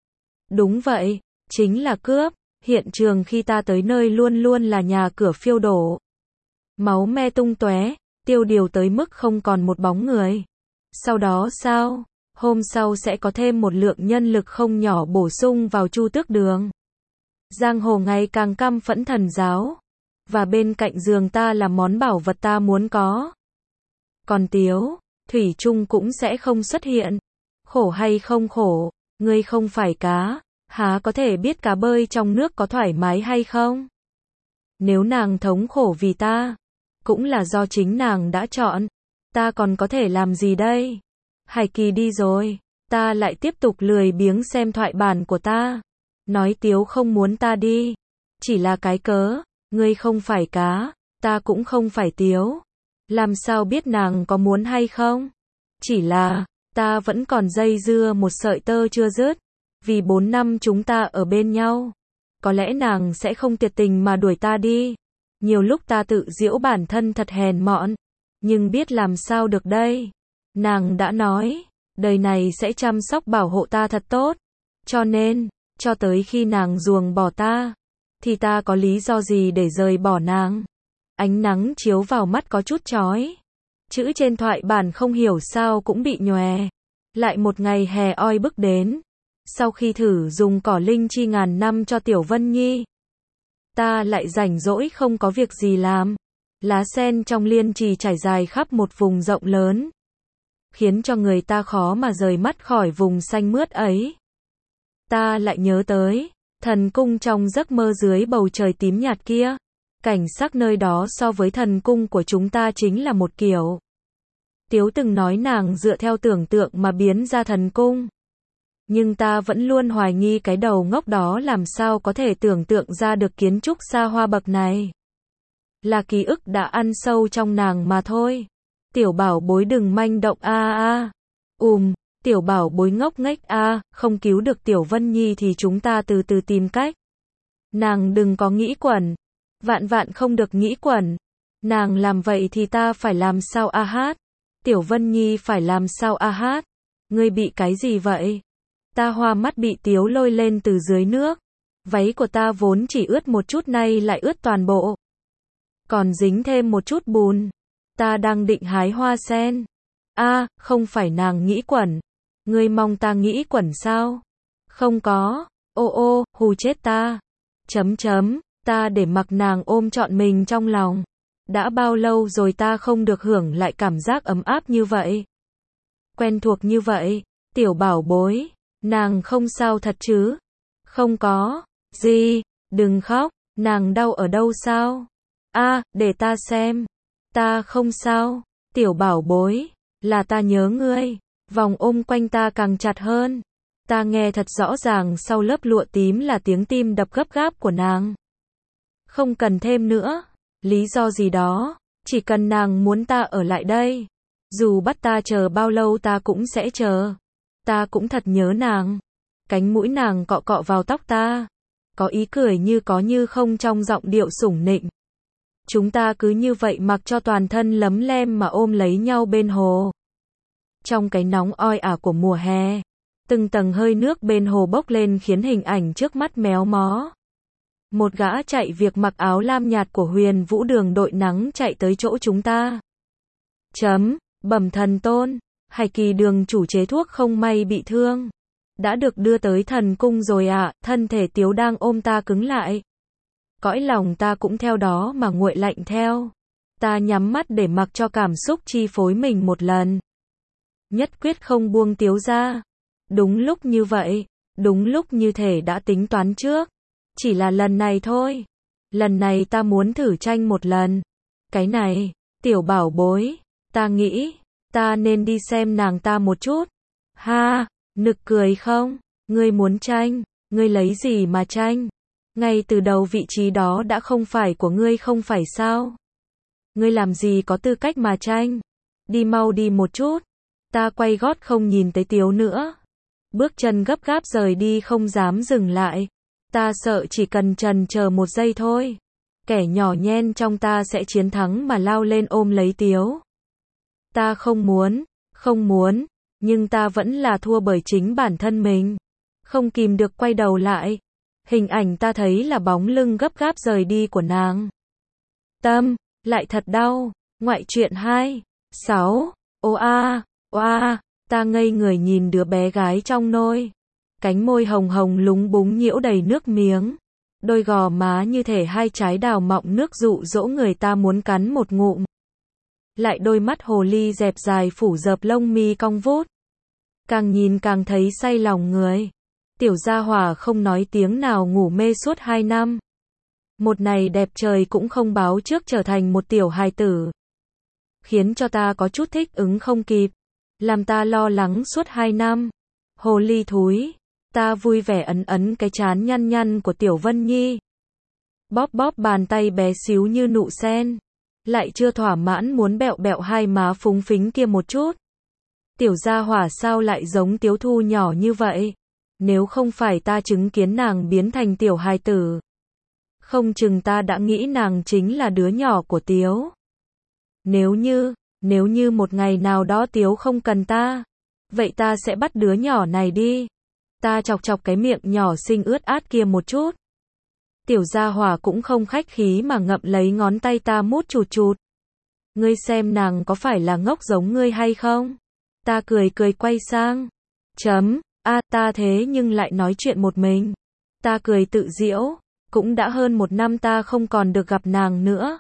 Đúng vậy, chính là cướp. Hiện trường khi ta tới nơi luôn luôn là nhà cửa phiêu đổ. Máu me tung tóe, tiêu điều tới mức không còn một bóng người. Sau đó sao? Hôm sau sẽ có thêm một lượng nhân lực không nhỏ bổ sung vào Chu Tước Đường. Giang hồ ngày càng căm phẫn thần giáo. Và bên cạnh giường ta là món bảo vật ta muốn có. Còn Tiếu, thủy chung cũng sẽ không xuất hiện. Khổ hay không khổ, ngươi không phải cá, há có thể biết cá bơi trong nước có thoải mái hay không? Nếu nàng thống khổ vì ta, cũng là do chính nàng đã chọn. Ta còn có thể làm gì đây? Hải Kỳ đi rồi, ta lại tiếp tục lười biếng xem thoại bản của ta. Nói Tiếu không muốn ta đi, chỉ là cái cớ. Ngươi không phải cá, ta cũng không phải Tiếu. Làm sao biết nàng có muốn hay không? Chỉ là, ta vẫn còn dây dưa một sợi tơ chưa dứt. Vì bốn năm chúng ta ở bên nhau. Có lẽ nàng sẽ không tuyệt tình mà đuổi ta đi. Nhiều lúc ta tự giễu bản thân thật hèn mọn. Nhưng biết làm sao được đây? Nàng đã nói, đời này sẽ chăm sóc bảo hộ ta thật tốt. Cho nên, cho tới khi nàng ruồng bỏ ta, thì ta có lý do gì để rời bỏ nàng? Ánh nắng chiếu vào mắt có chút chói. Chữ trên thoại bản không hiểu sao cũng bị nhòe. Lại một ngày hè oi bức đến. Sau khi thử dùng cỏ linh chi ngàn năm cho Tiểu Vân Nhi, ta lại rảnh rỗi không có việc gì làm. Lá sen trong liên trì trải dài khắp một vùng rộng lớn, khiến cho người ta khó mà rời mắt khỏi vùng xanh mướt ấy. Ta lại nhớ tới thần cung trong giấc mơ dưới bầu trời tím nhạt kia. Cảnh sắc nơi đó so với thần cung của chúng ta chính là một kiểu. Tiếu từng nói nàng dựa theo tưởng tượng mà biến ra thần cung. Nhưng ta vẫn luôn hoài nghi cái đầu ngốc đó làm sao có thể tưởng tượng ra được kiến trúc xa hoa bậc này. Là ký ức đã ăn sâu trong nàng mà thôi. Tiểu bảo bối đừng manh động a a. À. Ùm, tiểu bảo bối ngốc nghếch a, à, không cứu được Tiểu Vân Nhi thì chúng ta từ từ tìm cách. Nàng đừng có nghĩ quẩn. Vạn vạn không được nghĩ quẩn. Nàng làm vậy thì ta phải làm sao a hát? Tiểu Vân Nhi phải làm sao a hát? Ngươi bị cái gì vậy? Ta hoa mắt bị Tiếu lôi lên từ dưới nước. Váy của ta vốn chỉ ướt một chút nay lại ướt toàn bộ. Còn dính thêm một chút bùn. Ta đang định hái hoa sen. A, à, không phải nàng nghĩ quẩn. Ngươi mong ta nghĩ quẩn sao? Không có. Ô ô, hù chết ta. Chấm chấm, ta để mặc nàng ôm trọn mình trong lòng. Đã bao lâu rồi ta không được hưởng lại cảm giác ấm áp như vậy. Quen thuộc như vậy. Tiểu bảo bối, nàng không sao thật chứ? Không có. Gì? Đừng khóc. Nàng đau ở đâu sao? A, à, để ta xem. Ta không sao. Tiểu bảo bối, là ta nhớ ngươi. Vòng ôm quanh ta càng chặt hơn. Ta nghe thật rõ ràng sau lớp lụa tím là tiếng tim đập gấp gáp của nàng. Không cần thêm nữa. Lý do gì đó. Chỉ cần nàng muốn ta ở lại đây. Dù bắt ta chờ bao lâu ta cũng sẽ chờ. Ta cũng thật nhớ nàng. Cánh mũi nàng cọ cọ vào tóc ta. Có ý cười như có như không trong giọng điệu sủng nịnh. Chúng ta cứ như vậy mặc cho toàn thân lấm lem mà ôm lấy nhau bên hồ. Trong cái nóng oi ả của mùa hè, từng tầng hơi nước bên hồ bốc lên khiến hình ảnh trước mắt méo mó. Một gã chạy việc mặc áo lam nhạt của Huyền Vũ Đường đội nắng chạy tới chỗ chúng ta. Chấm, bẩm thần tôn, Hải Kỳ Đường chủ chế thuốc không may bị thương. Đã được đưa tới thần cung rồi ạ, à, thân thể Tiếu đang ôm ta cứng lại. Cõi lòng ta cũng theo đó mà nguội lạnh theo. Ta nhắm mắt để mặc cho cảm xúc chi phối mình một lần. Nhất quyết không buông Tiếu ra. Đúng lúc như vậy, đúng lúc như thể đã tính toán trước. Chỉ là lần này thôi. Lần này ta muốn thử tranh một lần. Cái này, tiểu bảo bối, ta nghĩ, ta nên đi xem nàng ta một chút. Ha, nực cười không? Ngươi muốn tranh, ngươi lấy gì mà tranh? Ngay từ đầu vị trí đó đã không phải của ngươi không phải sao? Ngươi làm gì có tư cách mà tranh? Đi mau đi một chút. Ta quay gót không nhìn tới Tiếu nữa. Bước chân gấp gáp rời đi không dám dừng lại. Ta sợ chỉ cần chần chờ một giây thôi. Kẻ nhỏ nhen trong ta sẽ chiến thắng mà lao lên ôm lấy Tiếu. Ta không muốn, không muốn, nhưng ta vẫn là thua bởi chính bản thân mình. Không kìm được quay đầu lại. Hình ảnh ta thấy là bóng lưng gấp gáp rời đi của nàng. Tâm, lại thật đau. Ngoại truyện hai, sáu, ô a, ô a, ta ngây người nhìn đứa bé gái trong nôi. Cánh môi hồng hồng lúng búng nhiễu đầy nước miếng. Đôi gò má như thể hai trái đào mọng nước dụ dỗ người ta muốn cắn một ngụm. Lại đôi mắt hồ ly dẹp dài phủ dợp lông mi cong vút. Càng nhìn càng thấy say lòng người. Tiểu gia hỏa không nói tiếng nào ngủ mê suốt hai năm. Một ngày đẹp trời cũng không báo trước trở thành một tiểu hài tử. Khiến cho ta có chút thích ứng không kịp. Làm ta lo lắng suốt hai năm. Hồ ly thúi. Ta vui vẻ ấn ấn cái trán nhăn nhăn của Tiểu Vân Nhi. Bóp bóp bàn tay bé xíu như nụ sen. Lại chưa thỏa mãn muốn bẹo bẹo hai má phúng phính kia một chút. Tiểu gia hỏa sao lại giống Tiếu Thu nhỏ như vậy? Nếu không phải ta chứng kiến nàng biến thành tiểu hài tử. Không chừng ta đã nghĩ nàng chính là đứa nhỏ của Tiếu. Nếu như, nếu như một ngày nào đó Tiếu không cần ta. Vậy ta sẽ bắt đứa nhỏ này đi. Ta chọc chọc cái miệng nhỏ xinh ướt át kia một chút. Tiểu gia hỏa cũng không khách khí mà ngậm lấy ngón tay ta mút chụt chụt. Ngươi xem nàng có phải là ngốc giống ngươi hay không? Ta cười cười quay sang. Chấm, a à, ta thế nhưng lại nói chuyện một mình. Ta cười tự giễu. Cũng đã hơn một năm ta không còn được gặp nàng nữa.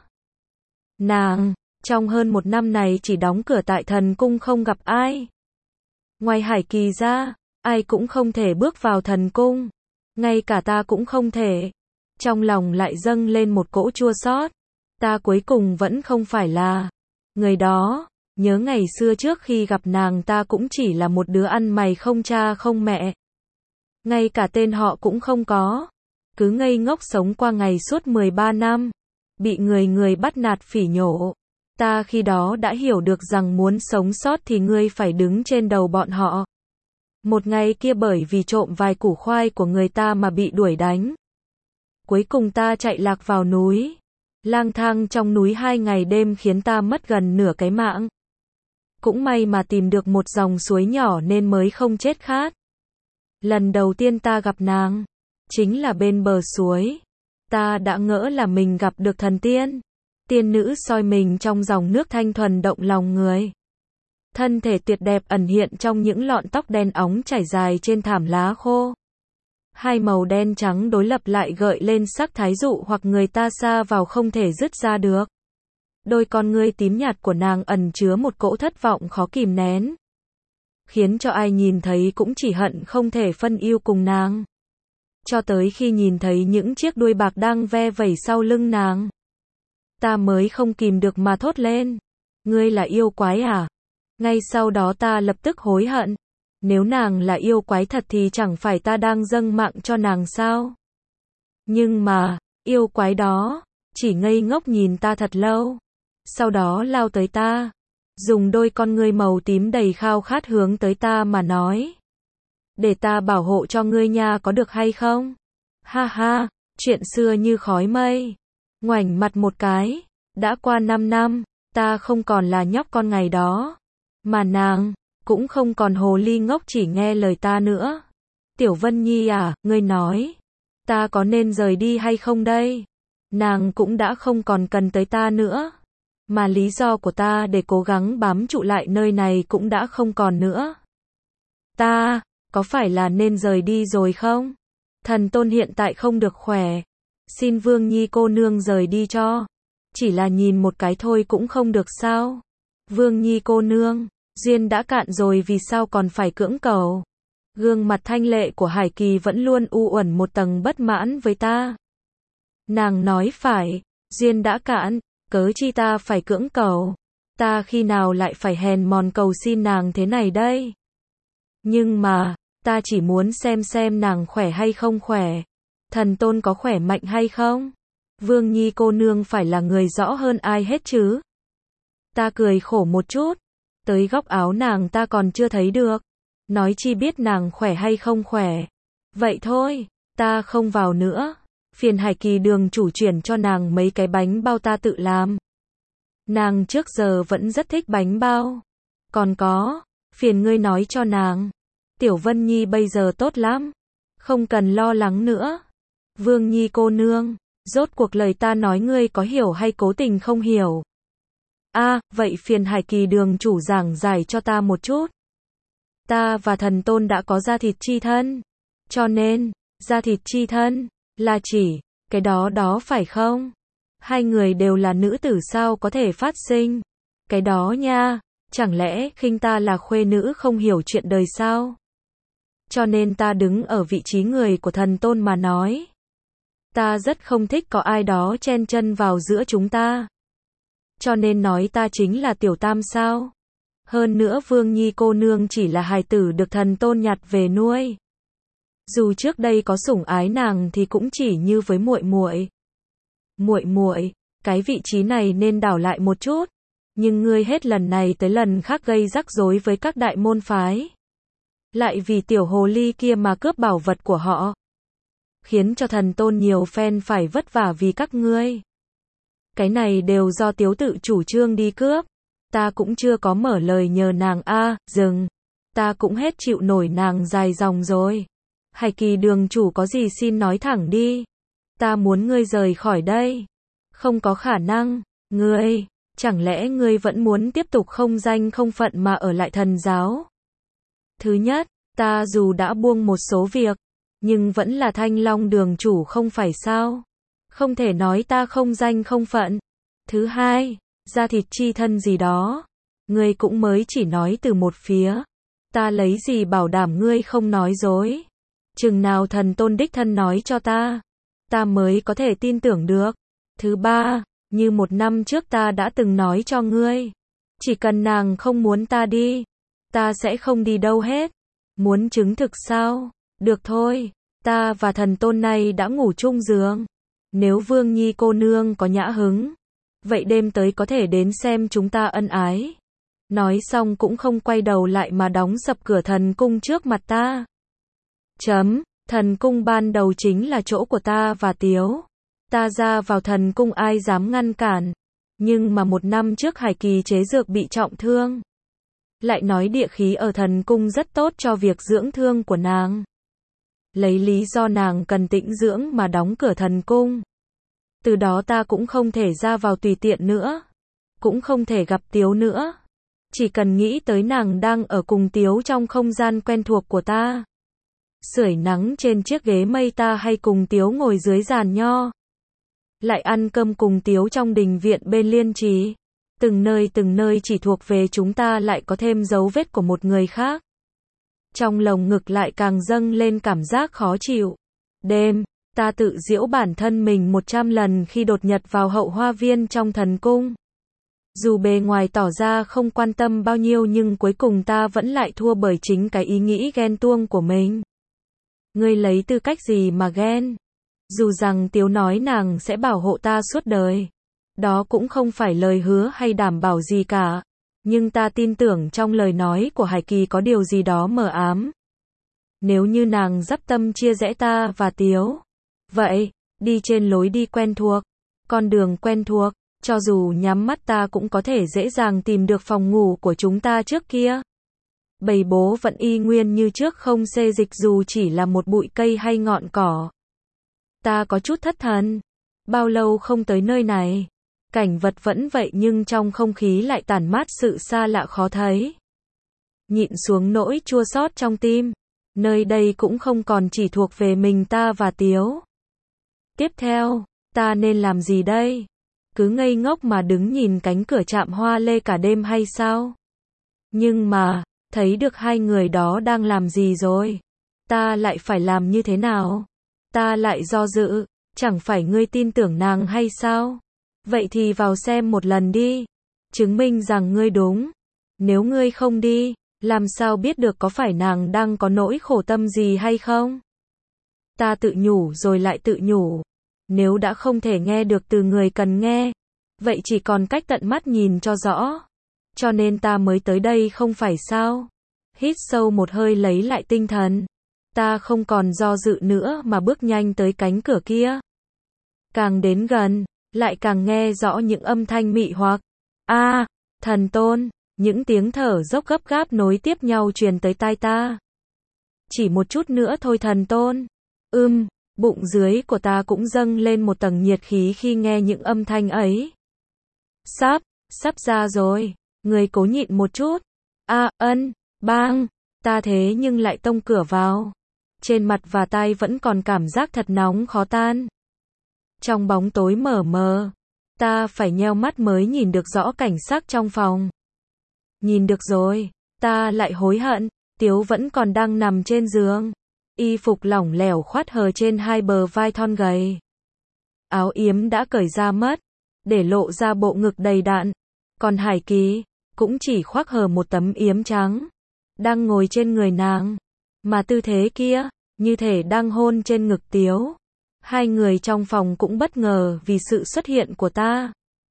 Nàng, trong hơn một năm này chỉ đóng cửa tại thần cung không gặp ai. Ngoài Hải Kỳ ra, ai cũng không thể bước vào thần cung. Ngay cả ta cũng không thể. Trong lòng lại dâng lên một cỗ chua xót. Ta cuối cùng vẫn không phải là người đó. Nhớ ngày xưa trước khi gặp nàng ta cũng chỉ là một đứa ăn mày không cha không mẹ. Ngay cả tên họ cũng không có. Cứ ngây ngốc sống qua ngày suốt mười ba năm. Bị người người bắt nạt phỉ nhổ. Ta khi đó đã hiểu được rằng muốn sống sót thì ngươi phải đứng trên đầu bọn họ. Một ngày kia bởi vì trộm vài củ khoai của người ta mà bị đuổi đánh. Cuối cùng ta chạy lạc vào núi. Lang thang trong núi hai ngày đêm khiến ta mất gần nửa cái mạng. Cũng may mà tìm được một dòng suối nhỏ nên mới không chết khát. Lần đầu tiên ta gặp nàng, chính là bên bờ suối. Ta đã ngỡ là mình gặp được thần tiên. Tiên nữ soi mình trong dòng nước thanh thuần động lòng người. Thân thể tuyệt đẹp ẩn hiện trong những lọn tóc đen óng chảy dài trên thảm lá khô. Hai màu đen trắng đối lập lại gợi lên sắc thái dụ hoặc người ta sa vào không thể dứt ra được. Đôi con ngươi tím nhạt của nàng ẩn chứa một cỗ thất vọng khó kìm nén. Khiến cho ai nhìn thấy cũng chỉ hận không thể phân yêu cùng nàng. Cho tới khi nhìn thấy những chiếc đuôi bạc đang ve vẩy sau lưng nàng. Ta mới không kìm được mà thốt lên. Ngươi là yêu quái à? Ngay sau đó ta lập tức hối hận. Nếu nàng là yêu quái thật thì chẳng phải ta đang dâng mạng cho nàng sao? Nhưng mà, yêu quái đó, chỉ ngây ngốc nhìn ta thật lâu. Sau đó lao tới ta. Dùng đôi con ngươi màu tím đầy khao khát hướng tới ta mà nói. Để ta bảo hộ cho ngươi nha có được hay không? Ha ha, chuyện xưa như khói mây. Ngoảnh mặt một cái, đã qua năm năm, ta không còn là nhóc con ngày đó. Mà nàng, cũng không còn hồ ly ngốc chỉ nghe lời ta nữa. Tiểu Vân Nhi à, ngươi nói, ta có nên rời đi hay không đây? Nàng cũng đã không còn cần tới ta nữa. Mà lý do của ta để cố gắng bám trụ lại nơi này cũng đã không còn nữa. Ta, có phải là nên rời đi rồi không? Thần Tôn hiện tại không được khỏe. Xin Vương Nhi cô nương rời đi cho. Chỉ là nhìn một cái thôi cũng không được sao? Vương Nhi cô nương, duyên đã cạn rồi vì sao còn phải cưỡng cầu? Gương mặt thanh lệ của Hải Kỳ vẫn luôn u uẩn một tầng bất mãn với ta. Nàng nói phải, duyên đã cạn, cớ chi ta phải cưỡng cầu? Ta khi nào lại phải hèn mòn cầu xin nàng thế này đây? Nhưng mà, ta chỉ muốn xem xem nàng khỏe hay không khỏe. Thần Tôn có khỏe mạnh hay không? Vương Nhi cô nương phải là người rõ hơn ai hết chứ? Ta cười khổ một chút. Tới góc áo nàng ta còn chưa thấy được. Nói chi biết nàng khỏe hay không khỏe. Vậy thôi, ta không vào nữa. Phiền Hải Kỳ đường chủ chuyển cho nàng mấy cái bánh bao ta tự làm. Nàng trước giờ vẫn rất thích bánh bao. Còn có, phiền ngươi nói cho nàng. Tiểu Vân Nhi bây giờ tốt lắm. Không cần lo lắng nữa. Vương Nhi cô nương, rốt cuộc lời ta nói ngươi có hiểu hay cố tình không hiểu? A, à, vậy phiền Hải Kỳ đường chủ giảng giải cho ta một chút. Ta và Thần Tôn đã có da thịt chi thân. Cho nên, da thịt chi thân, là chỉ, cái đó đó phải không? Hai người đều là nữ tử sao có thể phát sinh? Cái đó nha, chẳng lẽ khinh ta là khuê nữ không hiểu chuyện đời sao? Cho nên ta đứng ở vị trí người của Thần Tôn mà nói. Ta rất không thích có ai đó chen chân vào giữa chúng ta. Cho nên nói ta chính là tiểu tam sao? Hơn nữa Vương Nhi cô nương chỉ là hài tử được Thần Tôn nhặt về nuôi. Dù trước đây có sủng ái nàng thì cũng chỉ như với muội muội. Muội muội, cái vị trí này nên đảo lại một chút. Nhưng ngươi hết lần này tới lần khác gây rắc rối với các đại môn phái. Lại vì tiểu hồ ly kia mà cướp bảo vật của họ. Khiến cho Thần Tôn nhiều phen phải vất vả vì các ngươi. Cái này đều do Tiếu tự chủ trương đi cướp. Ta cũng chưa có mở lời nhờ nàng a, à, dừng. Ta cũng hết chịu nổi nàng dài dòng rồi. Hải Kỳ đường chủ có gì xin nói thẳng đi. Ta muốn ngươi rời khỏi đây. Không có khả năng. Ngươi, chẳng lẽ ngươi vẫn muốn tiếp tục không danh không phận mà ở lại thần giáo? Thứ nhất, ta dù đã buông một số việc, nhưng vẫn là Thanh Long đường chủ không phải sao? Không thể nói ta không danh không phận. Thứ hai, da thịt chi thân gì đó, ngươi cũng mới chỉ nói từ một phía. Ta lấy gì bảo đảm ngươi không nói dối? Chừng nào Thần Tôn đích thân nói cho ta, ta mới có thể tin tưởng được. Thứ ba, như một năm trước ta đã từng nói cho ngươi, chỉ cần nàng không muốn ta đi, ta sẽ không đi đâu hết. Muốn chứng thực sao? Được thôi, ta và Thần Tôn này đã ngủ chung giường. Nếu Vương Nhi cô nương có nhã hứng, vậy đêm tới có thể đến xem chúng ta ân ái. Nói xong cũng không quay đầu lại mà đóng sập cửa thần cung trước mặt ta. Chấm, thần cung ban đầu chính là chỗ của ta và Tiếu. Ta ra vào thần cung ai dám ngăn cản. Nhưng mà một năm trước Hải Kỳ chế dược bị trọng thương. Lại nói địa khí ở thần cung rất tốt cho việc dưỡng thương của nàng. Lấy lý do nàng cần tĩnh dưỡng mà đóng cửa thần cung. Từ đó ta cũng không thể ra vào tùy tiện nữa. Cũng không thể gặp Tiếu nữa. Chỉ cần nghĩ tới nàng đang ở cùng Tiếu trong không gian quen thuộc của ta. Sưởi nắng trên chiếc ghế mây ta hay cùng Tiếu ngồi dưới giàn nho. Lại ăn cơm cùng Tiếu trong đình viện bên Liên Trì. Từng nơi từng nơi chỉ thuộc về chúng ta lại có thêm dấu vết của một người khác. Trong lồng ngực lại càng dâng lên cảm giác khó chịu. Đêm, ta tự giễu bản thân mình một trăm lần khi đột nhập vào hậu hoa viên trong thần cung. Dù bề ngoài tỏ ra không quan tâm bao nhiêu nhưng cuối cùng ta vẫn lại thua bởi chính cái ý nghĩ ghen tuông của mình. Ngươi lấy tư cách gì mà ghen? Dù rằng Tiếu nói nàng sẽ bảo hộ ta suốt đời. Đó cũng không phải lời hứa hay đảm bảo gì cả. Nhưng ta tin tưởng trong lời nói của Hải Kỳ có điều gì đó mờ ám. Nếu như nàng dắp tâm chia rẽ ta và Tiếu, vậy, đi trên lối đi quen thuộc, con đường quen thuộc, cho dù nhắm mắt ta cũng có thể dễ dàng tìm được phòng ngủ của chúng ta trước kia. Bầy bố vẫn y nguyên như trước, không xê dịch dù chỉ là một bụi cây hay ngọn cỏ. Ta có chút thất thần. Bao lâu không tới nơi này? Cảnh vật vẫn vậy nhưng trong không khí lại tản mát sự xa lạ khó thấy. Nhịn xuống nỗi chua xót trong tim. Nơi đây cũng không còn chỉ thuộc về mình ta và Tiếu. Tiếp theo, ta nên làm gì đây? Cứ ngây ngốc mà đứng nhìn cánh cửa trạm hoa lê cả đêm hay sao? Nhưng mà, thấy được hai người đó đang làm gì rồi? Ta lại phải làm như thế nào? Ta lại do dự, chẳng phải ngươi tin tưởng nàng hay sao? Vậy thì vào xem một lần đi, chứng minh rằng ngươi đúng. Nếu ngươi không đi, làm sao biết được có phải nàng đang có nỗi khổ tâm gì hay không? Ta tự nhủ rồi lại tự nhủ. Nếu đã không thể nghe được từ người cần nghe, vậy chỉ còn cách tận mắt nhìn cho rõ. Cho nên ta mới tới đây không phải sao? Hít sâu một hơi lấy lại tinh thần. Ta không còn do dự nữa mà bước nhanh tới cánh cửa kia. Càng đến gần, lại càng nghe rõ những âm thanh mị hoặc. A, à, thần tôn, những tiếng thở dốc gấp gáp nối tiếp nhau truyền tới tai ta. Chỉ một chút nữa thôi thần tôn. Ưm, bụng dưới của ta cũng dâng lên một tầng nhiệt khí khi nghe những âm thanh ấy. Sắp, sắp ra rồi, người cố nhịn một chút. A, à, ân, bang, ta thế nhưng lại tông cửa vào. Trên mặt và tai vẫn còn cảm giác thật nóng khó tan. Trong bóng tối mờ mờ, ta phải nheo mắt mới nhìn được rõ cảnh sắc trong phòng. Nhìn được rồi, ta lại hối hận, Tiếu vẫn còn đang nằm trên giường. Y phục lỏng lẻo khoát hờ trên hai bờ vai thon gầy. Áo yếm đã cởi ra mất, để lộ ra bộ ngực đầy đặn. Còn Hải Kỳ, cũng chỉ khoác hờ một tấm yếm trắng. Đang ngồi trên người nàng. Mà tư thế kia, như thể đang hôn trên ngực Tiếu. Hai người trong phòng cũng bất ngờ vì sự xuất hiện của ta.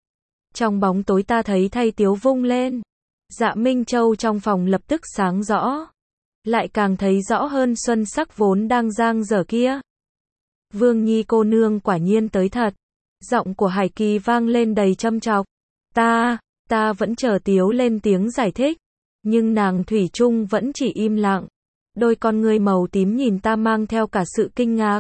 Trong bóng tối ta thấy thay Tiếu vung lên. Dạ Minh Châu trong phòng lập tức sáng rõ. Lại càng thấy rõ hơn xuân sắc vốn đang dang dở kia. Vương Nhi cô nương quả nhiên tới thật. Giọng của Hải Kỳ vang lên đầy châm chọc. Ta, ta vẫn chờ Tiếu lên tiếng giải thích. Nhưng nàng thủy chung vẫn chỉ im lặng. Đôi con ngươi màu tím nhìn ta mang theo cả sự kinh ngạc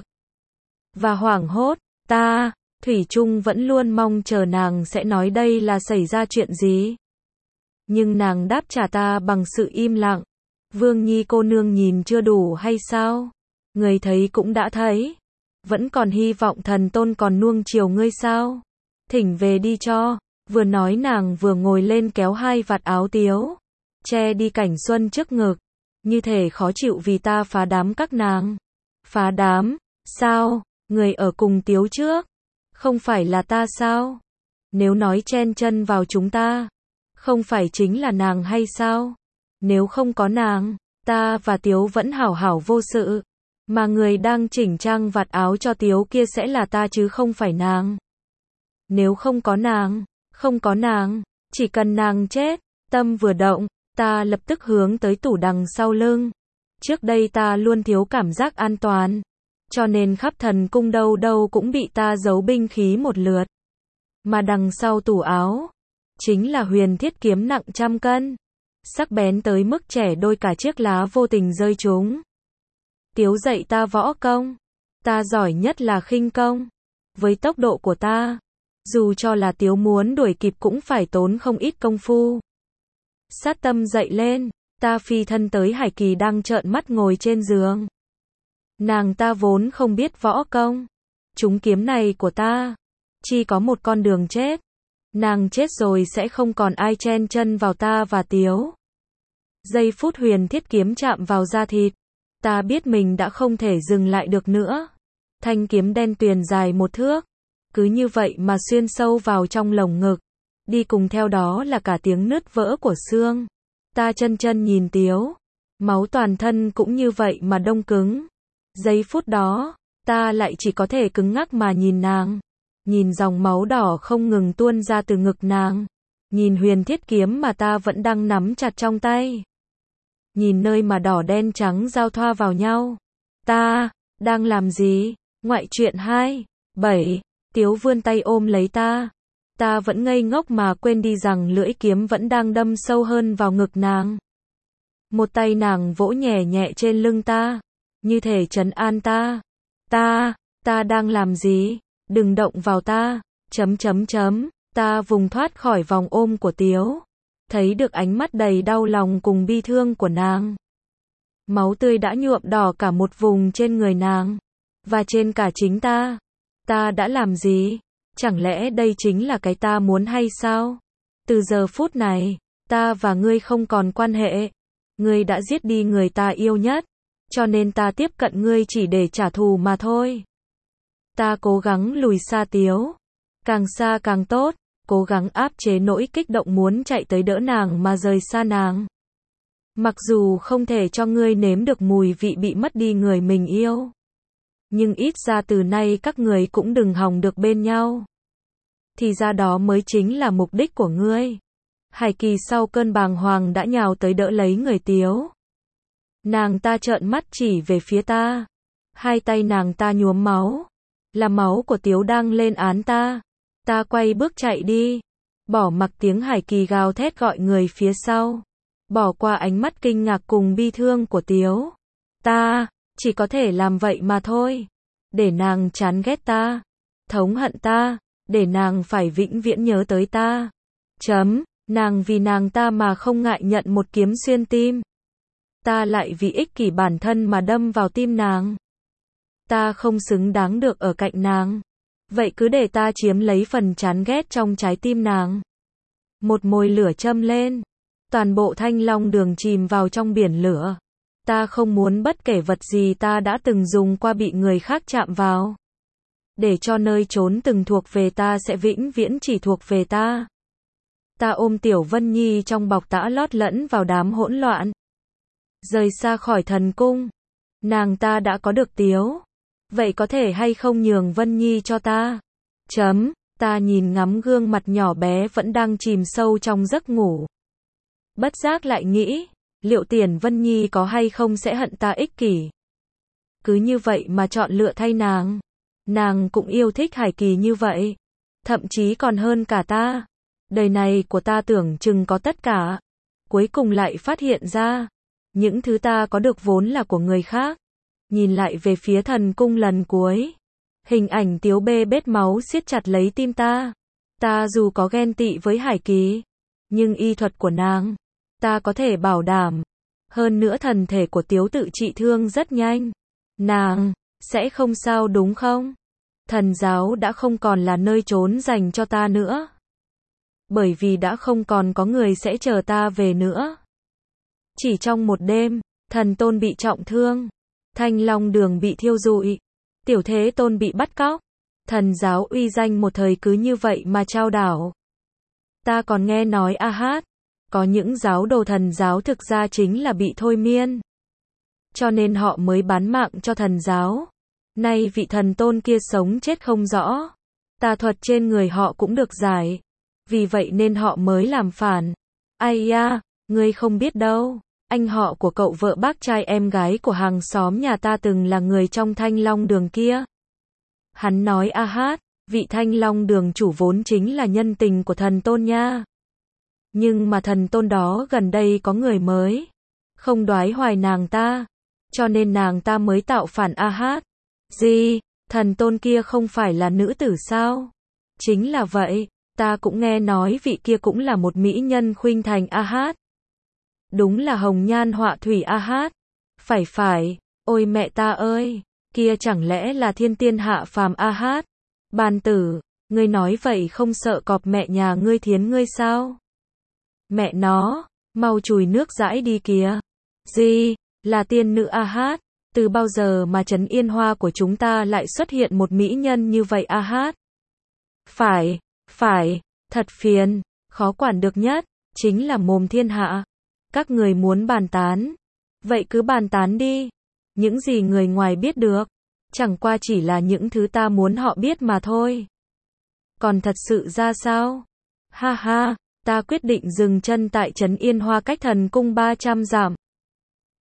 và hoảng hốt. Ta, thủy chung vẫn luôn mong chờ nàng sẽ nói đây là xảy ra chuyện gì. Nhưng nàng đáp trả ta bằng sự im lặng. Vương Nhi cô nương nhìn chưa đủ hay sao? Người thấy cũng đã thấy. Vẫn còn hy vọng thần tôn còn nuông chiều ngươi sao? Thỉnh về đi cho. Vừa nói nàng vừa ngồi lên kéo hai vạt áo Tiếu, che đi cảnh xuân trước ngực. Như thể khó chịu vì ta phá đám các nàng. Phá đám? Sao? Người ở cùng Tiếu trước? Không phải là ta sao? Nếu nói chen chân vào chúng ta, không phải chính là nàng hay sao? Nếu không có nàng, ta và Tiếu vẫn hảo hảo vô sự. Mà người đang chỉnh trang vạt áo cho Tiếu kia sẽ là ta chứ không phải nàng. Nếu không có nàng, không có nàng, chỉ cần nàng chết. Tâm vừa động, ta lập tức hướng tới tủ đằng sau lưng. Trước đây ta luôn thiếu cảm giác an toàn, cho nên khắp thần cung đâu đâu cũng bị ta giấu binh khí một lượt. Mà đằng sau tủ áo, chính là huyền thiết kiếm nặng trăm cân. Sắc bén tới mức trẻ đôi cả chiếc lá vô tình rơi chúng. Tiếu dạy ta võ công. Ta giỏi nhất là khinh công. Với tốc độ của ta, dù cho là Tiếu muốn đuổi kịp cũng phải tốn không ít công phu. Sát tâm dậy lên, ta phi thân tới Hải Kỳ đang trợn mắt ngồi trên giường. Nàng ta vốn không biết võ công. Trúng kiếm này của ta, chỉ có một con đường chết. Nàng chết rồi sẽ không còn ai chen chân vào ta và Tiếu. Giây phút huyền thiết kiếm chạm vào da thịt, ta biết mình đã không thể dừng lại được nữa. Thanh kiếm đen tuyền dài một thước, cứ như vậy mà xuyên sâu vào trong lồng ngực. Đi cùng theo đó là cả tiếng nứt vỡ của xương. Ta chân chân nhìn Tiếu, máu toàn thân cũng như vậy mà đông cứng. Giây phút đó, ta lại chỉ có thể cứng ngắc mà nhìn nàng. Nhìn dòng máu đỏ không ngừng tuôn ra từ ngực nàng. Nhìn huyền thiết kiếm mà ta vẫn đang nắm chặt trong tay. nhìn nơi mà đỏ đen trắng giao thoa vào nhau. Ta, đang làm gì? Ngoại truyện hai, bảy, Tiếu vươn tay ôm lấy ta. Ta vẫn ngây ngốc mà quên đi rằng lưỡi kiếm vẫn đang đâm sâu hơn vào ngực nàng. Một tay nàng vỗ nhẹ nhẹ trên lưng ta, như thể trấn an ta. Ta, ta đang làm gì? Đừng động vào ta. Chấm chấm chấm, ta vùng thoát khỏi vòng ôm của Tiếu. Thấy được ánh mắt đầy đau lòng cùng bi thương của nàng. Máu tươi đã nhuộm đỏ cả một vùng trên người nàng. Và trên cả chính ta. Ta đã làm gì? Chẳng lẽ đây chính là cái ta muốn hay sao? Từ giờ phút này, ta và ngươi không còn quan hệ. Ngươi đã giết đi người ta yêu nhất. Cho nên ta tiếp cận ngươi chỉ để trả thù mà thôi. Ta cố gắng lùi xa Tiếu. Càng xa càng tốt. Cố gắng áp chế nỗi kích động muốn chạy tới đỡ nàng mà rời xa nàng. Mặc dù không thể cho ngươi nếm được mùi vị bị mất đi người mình yêu. Nhưng ít ra từ nay các người cũng đừng hòng được bên nhau. Thì ra đó mới chính là mục đích của ngươi. Hải Kỳ sau cơn bàng hoàng đã nhào tới đỡ lấy người Tiếu. Nàng ta trợn mắt chỉ về phía ta. Hai tay nàng ta nhuốm máu. Là máu của Tiếu đang lên án ta. Ta quay bước chạy đi. Bỏ mặc tiếng Hải Kỳ gào thét gọi người phía sau. Bỏ qua ánh mắt kinh ngạc cùng bi thương của Tiếu. Ta, chỉ có thể làm vậy mà thôi. Để nàng chán ghét ta. Thống hận ta. Để nàng phải vĩnh viễn nhớ tới ta. Chấm, nàng vì nàng ta mà không ngại nhận một kiếm xuyên tim. Ta lại vì ích kỷ bản thân mà đâm vào tim nàng. Ta không xứng đáng được ở cạnh nàng. Vậy cứ để ta chiếm lấy phần chán ghét trong trái tim nàng. Một mồi lửa châm lên. Toàn bộ Thanh Long Đường chìm vào trong biển lửa. Ta không muốn bất kể vật gì ta đã từng dùng qua bị người khác chạm vào. Để cho nơi trốn từng thuộc về ta sẽ vĩnh viễn chỉ thuộc về ta. Ta ôm Tiểu Vân Nhi trong bọc tã lót lẫn vào đám hỗn loạn. Rời xa khỏi thần cung. Nàng ta đã có được Tiếu. Vậy có thể hay không nhường Vân Nhi cho ta? Chấm, ta nhìn ngắm gương mặt nhỏ bé vẫn đang chìm sâu trong giấc ngủ. Bất giác lại nghĩ, liệu Tiền Vân Nhi có hay không sẽ hận ta ích kỷ. Cứ như vậy mà chọn lựa thay nàng. Nàng cũng yêu thích Hải Kỳ như vậy. Thậm chí còn hơn cả ta. Đời này của ta tưởng chừng có tất cả. Cuối cùng lại phát hiện ra. Những thứ ta có được vốn là của người khác. Nhìn lại về phía thần cung lần cuối. Hình ảnh Tiếu bê bết máu siết chặt lấy tim ta. Ta dù có ghen tị với Hải Kỳ. Nhưng y thuật của nàng. Ta có thể bảo đảm. Hơn nữa thần thể của Tiếu tự trị thương rất nhanh. Nàng sẽ không sao đúng không? Thần giáo đã không còn là nơi trốn dành cho ta nữa. Bởi vì đã không còn có người sẽ chờ ta về nữa. Chỉ trong một đêm, thần tôn bị trọng thương. Thanh Long Đường bị thiêu rụi. Tiểu Thế Tôn bị bắt cóc. Thần giáo uy danh một thời cứ như vậy mà trao đảo. Ta còn nghe nói a hát. Có những giáo đồ thần giáo thực ra chính là bị thôi miên. Cho nên họ mới bán mạng cho thần giáo. Nay vị thần tôn kia sống chết không rõ. Tà thuật trên người họ cũng được giải. Vì vậy nên họ mới làm phản. Ai da, ngươi không biết đâu. Anh họ của cậu vợ bác trai em gái của hàng xóm nhà ta từng là người trong Thanh Long Đường kia. Hắn nói a hát, vị Thanh Long Đường chủ vốn chính là nhân tình của thần tôn nha. Nhưng mà thần tôn đó gần đây có người mới. Không đoái hoài nàng ta. Cho nên nàng ta mới tạo phản a hát. Gì? Thần tôn kia không phải là nữ tử sao? Chính là vậy. Ta cũng nghe nói vị kia cũng là một mỹ nhân khuynh thành a hát. Đúng là hồng nhan họa thủy a hát. Phải phải. Ôi mẹ ta ơi. Kia chẳng lẽ là thiên tiên hạ phàm a hát? Bàn tử. Ngươi nói vậy không sợ cọp mẹ nhà ngươi thiến ngươi sao? Mẹ nó. Mau chùi nước dãi đi kìa. Gì? Là tiên nữ a hát. Từ bao giờ mà trấn Yên Hoa của chúng ta lại xuất hiện một mỹ nhân như vậy a hát? Phải. Phải. Thật phiền. Khó quản được nhất. Chính là mồm thiên hạ. Các người muốn bàn tán. Vậy cứ bàn tán đi. Những gì người ngoài biết được. Chẳng qua chỉ là những thứ ta muốn họ biết mà thôi. Còn thật sự ra sao? Ha ha. Ta quyết định dừng chân tại trấn Yên Hoa cách thần cung ba trăm dặm.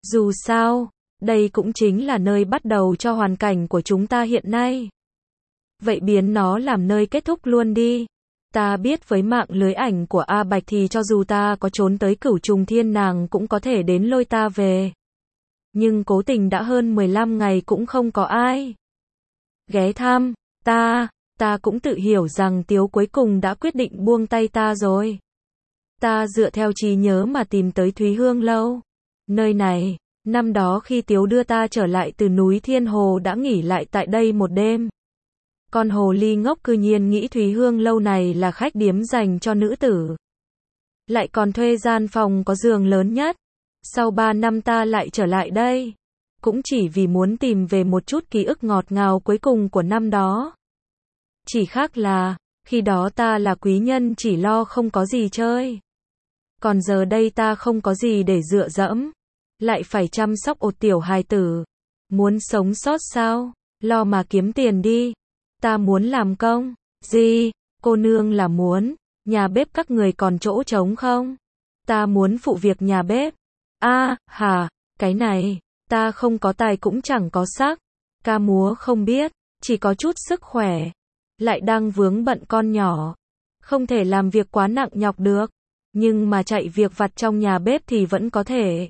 Dù sao, đây cũng chính là nơi bắt đầu cho hoàn cảnh của chúng ta hiện nay. Vậy biến nó làm nơi kết thúc luôn đi. Ta biết với mạng lưới ảnh của A Bạch thì cho dù ta có trốn tới Cửu Trùng Thiên nàng cũng có thể đến lôi ta về. Nhưng cố tình đã hơn mười lăm ngày cũng không có ai ghé thăm ta, ta cũng tự hiểu rằng Tiếu cuối cùng đã quyết định buông tay ta rồi. Ta dựa theo trí nhớ mà tìm tới Thúy Hương Lâu. Nơi này, năm đó khi Tiếu đưa ta trở lại từ núi Thiên Hồ đã nghỉ lại tại đây một đêm. Con hồ ly ngốc cư nhiên nghĩ Thúy Hương Lâu này là khách điếm dành cho nữ tử. Lại còn thuê gian phòng có giường lớn nhất. Sau ba năm ta lại trở lại đây. Cũng chỉ vì muốn tìm về một chút ký ức ngọt ngào cuối cùng của năm đó. Chỉ khác là, khi đó ta là quý nhân chỉ lo không có gì chơi. Còn giờ đây ta không có gì để dựa dẫm. Lại phải chăm sóc một tiểu hài tử. Muốn sống sót sao? Lo mà kiếm tiền đi. Ta muốn làm công. Gì? Cô nương là muốn. Nhà bếp các người còn chỗ trống không? Ta muốn phụ việc nhà bếp. A, à, hả, cái này. Ta không có tài cũng chẳng có sắc. Ca múa không biết. Chỉ có chút sức khỏe. Lại đang vướng bận con nhỏ. Không thể làm việc quá nặng nhọc được. Nhưng mà chạy việc vặt trong nhà bếp thì vẫn có thể.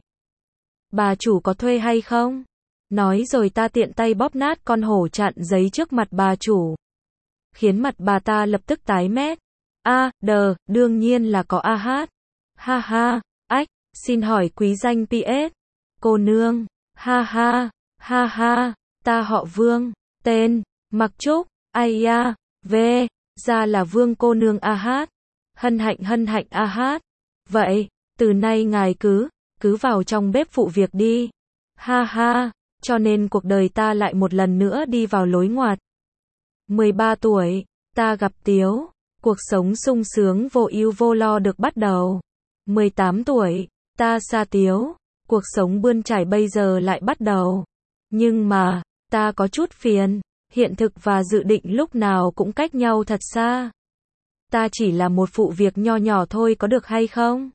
Bà chủ có thuê hay không? Nói rồi ta tiện tay bóp nát con hổ chặn giấy trước mặt bà chủ. Khiến mặt bà ta lập tức tái mét. A, đờ, đương nhiên là có a hát. Ha ha, ách, xin hỏi quý danh pê ét. Cô nương, ha ha, ha ha, ta họ Vương, tên, Mặc Trúc, ai da, về, ra là Vương cô nương a hát. Hân hạnh hân hạnh a hát. Vậy, từ nay ngài cứ, cứ vào trong bếp phụ việc đi. Ha ha, cho nên cuộc đời ta lại một lần nữa đi vào lối ngoặt. mười ba tuổi, ta gặp Tiếu, cuộc sống sung sướng vô ưu vô lo được bắt đầu. mười tám tuổi, ta xa Tiếu, cuộc sống bươn trải bây giờ lại bắt đầu. Nhưng mà, ta có chút phiền, hiện thực và dự định lúc nào cũng cách nhau thật xa. Ta chỉ là một phụ việc nho nhỏ thôi có được hay không?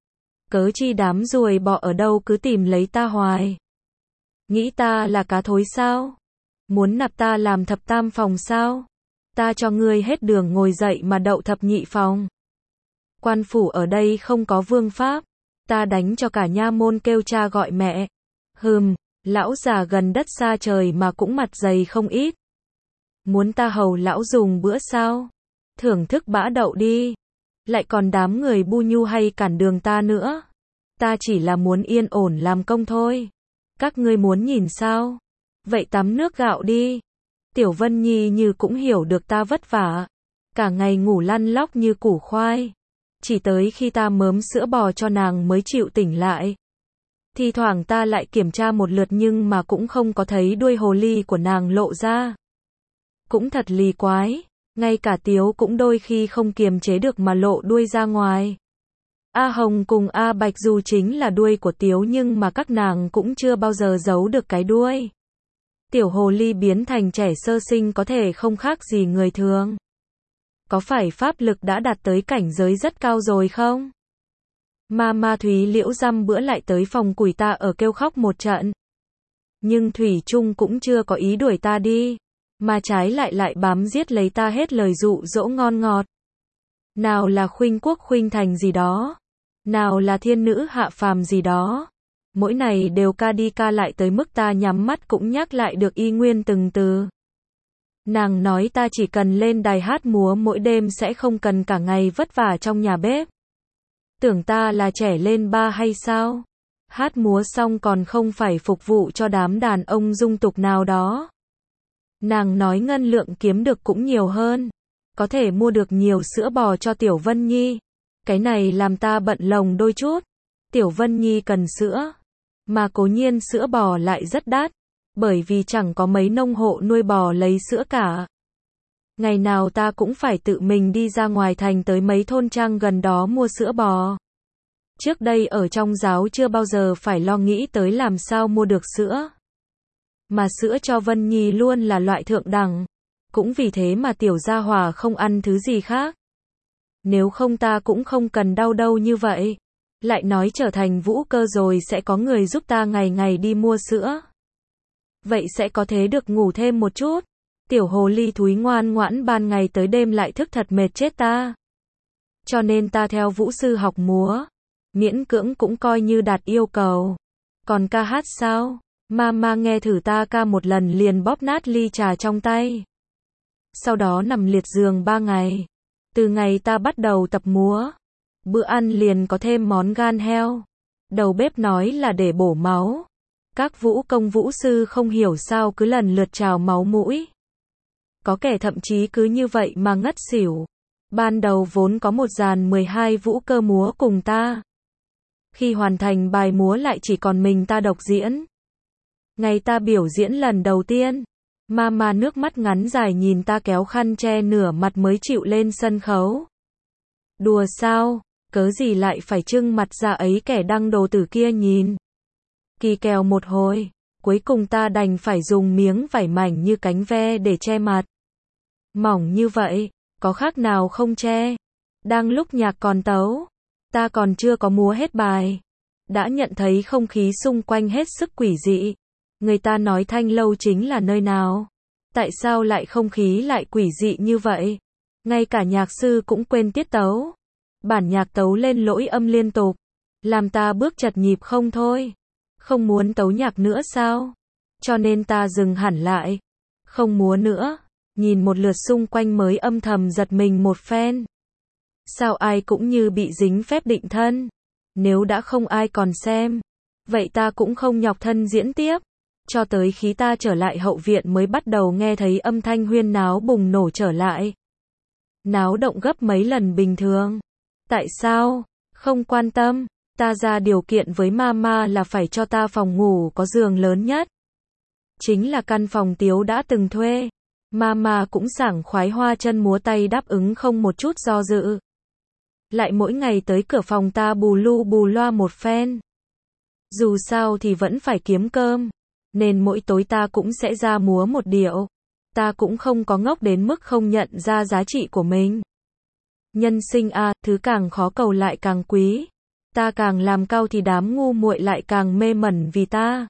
Cớ chi đám ruồi bọ ở đâu cứ tìm lấy ta hoài. Nghĩ ta là cá thối sao? Muốn nạp ta làm thập tam phòng sao? Ta cho ngươi hết đường ngồi dậy mà đậu thập nhị phòng. Quan phủ ở đây không có vương pháp. Ta đánh cho cả nha môn kêu cha gọi mẹ. Hừm, lão già gần đất xa trời mà cũng mặt dày không ít. Muốn ta hầu lão dùng bữa sao? Thưởng thức bã đậu đi. Lại còn đám người bu nhu hay cản đường ta nữa. Ta chỉ là muốn yên ổn làm công thôi. Các ngươi muốn nhìn sao? Vậy tắm nước gạo đi. Tiểu Vân Nhi như cũng hiểu được ta vất vả. Cả ngày ngủ lăn lóc như củ khoai. Chỉ tới khi ta mớm sữa bò cho nàng mới chịu tỉnh lại. Thì thoảng ta lại kiểm tra một lượt nhưng mà cũng không có thấy đuôi hồ ly của nàng lộ ra. Cũng thật lì quái. Ngay cả Tiếu cũng đôi khi không kiềm chế được mà lộ đuôi ra ngoài. A Hồng cùng A Bạch dù chính là đuôi của Tiếu nhưng mà các nàng cũng chưa bao giờ giấu được cái đuôi. Tiểu hồ ly biến thành trẻ sơ sinh có thể không khác gì người thường. Có phải pháp lực đã đạt tới cảnh giới rất cao rồi không? Ma ma Thúy Liễu dăm bữa lại tới phòng củi ta ở kêu khóc một trận. Nhưng Thủy Trung cũng chưa có ý đuổi ta đi. Mà trái lại lại bám giết lấy ta hết lời dụ dỗ ngon ngọt. Nào là khuynh quốc khuynh thành gì đó. Nào là thiên nữ hạ phàm gì đó. Mỗi này đều ca đi ca lại tới mức ta nhắm mắt cũng nhắc lại được y nguyên từng từ. Nàng nói ta chỉ cần lên đài hát múa mỗi đêm sẽ không cần cả ngày vất vả trong nhà bếp. Tưởng ta là trẻ lên ba hay sao? Hát múa xong còn không phải phục vụ cho đám đàn ông dung tục nào đó. Nàng nói ngân lượng kiếm được cũng nhiều hơn. Có thể mua được nhiều sữa bò cho Tiểu Vân Nhi. Cái này làm ta bận lòng đôi chút. Tiểu Vân Nhi cần sữa. Mà cố nhiên sữa bò lại rất đắt. Bởi vì chẳng có mấy nông hộ nuôi bò lấy sữa cả. Ngày nào ta cũng phải tự mình đi ra ngoài thành tới mấy thôn trang gần đó mua sữa bò. Trước đây ở trong giáo chưa bao giờ phải lo nghĩ tới làm sao mua được sữa. Mà sữa cho Vân Nhi luôn là loại thượng đẳng. Cũng vì thế mà Tiểu Gia Hòa không ăn thứ gì khác. Nếu không ta cũng không cần đau đâu như vậy. Lại nói trở thành vũ cơ rồi sẽ có người giúp ta ngày ngày đi mua sữa. Vậy sẽ có thế được ngủ thêm một chút. Tiểu hồ ly thúi ngoan ngoãn ban ngày tới đêm lại thức thật mệt chết ta. Cho nên ta theo vũ sư học múa. Miễn cưỡng cũng coi như đạt yêu cầu. Còn ca hát sao? Mama nghe thử ta ca một lần liền bóp nát ly trà trong tay. Sau đó nằm liệt giường ba ngày. Từ ngày ta bắt đầu tập múa, bữa ăn liền có thêm món gan heo. Đầu bếp nói là để bổ máu. Các vũ công vũ sư không hiểu sao cứ lần lượt trào máu mũi. Có kẻ thậm chí cứ như vậy mà ngất xỉu. Ban đầu vốn có một dàn mười hai vũ cơ múa cùng ta. Khi hoàn thành bài múa lại chỉ còn mình ta độc diễn. Ngày ta biểu diễn lần đầu tiên, Mama nước mắt ngắn dài nhìn ta kéo khăn che nửa mặt mới chịu lên sân khấu. Đùa sao, cớ gì lại phải trưng mặt ra ấy kẻ đăng đồ tử kia nhìn. Kỳ kèo một hồi, cuối cùng ta đành phải dùng miếng vải mảnh như cánh ve để che mặt. Mỏng như vậy, có khác nào không che. Đang lúc nhạc còn tấu, ta còn chưa có múa hết bài, đã nhận thấy không khí xung quanh hết sức quỷ dị. Người ta nói Thanh Lâu chính là nơi nào? Tại sao lại không khí lại quỷ dị như vậy? Ngay cả nhạc sư cũng quên tiết tấu. Bản nhạc tấu lên lỗi âm liên tục, làm ta bước chật nhịp không thôi. Không muốn tấu nhạc nữa sao? Cho nên ta dừng hẳn lại. Không múa nữa. Nhìn một lượt xung quanh mới âm thầm giật mình một phen. Sao ai cũng như bị dính phép định thân? Nếu đã không ai còn xem, vậy ta cũng không nhọc thân diễn tiếp. Cho tới khi ta trở lại hậu viện mới bắt đầu nghe thấy âm thanh huyên náo bùng nổ trở lại. Náo động gấp mấy lần bình thường. Tại sao? Không quan tâm. Ta ra điều kiện với Mama là phải cho ta phòng ngủ có giường lớn nhất. Chính là căn phòng Tiếu đã từng thuê. Mama cũng sảng khoái hoa chân múa tay đáp ứng không một chút do dự. Lại mỗi ngày tới cửa phòng ta bù lu bù loa một phen. Dù sao thì vẫn phải kiếm cơm. Nên mỗi tối ta cũng sẽ ra múa một điệu. Ta cũng không có ngốc đến mức không nhận ra giá trị của mình. Nhân sinh a, à, thứ càng khó cầu lại càng quý. Ta càng làm cao thì đám ngu muội lại càng mê mẩn vì ta.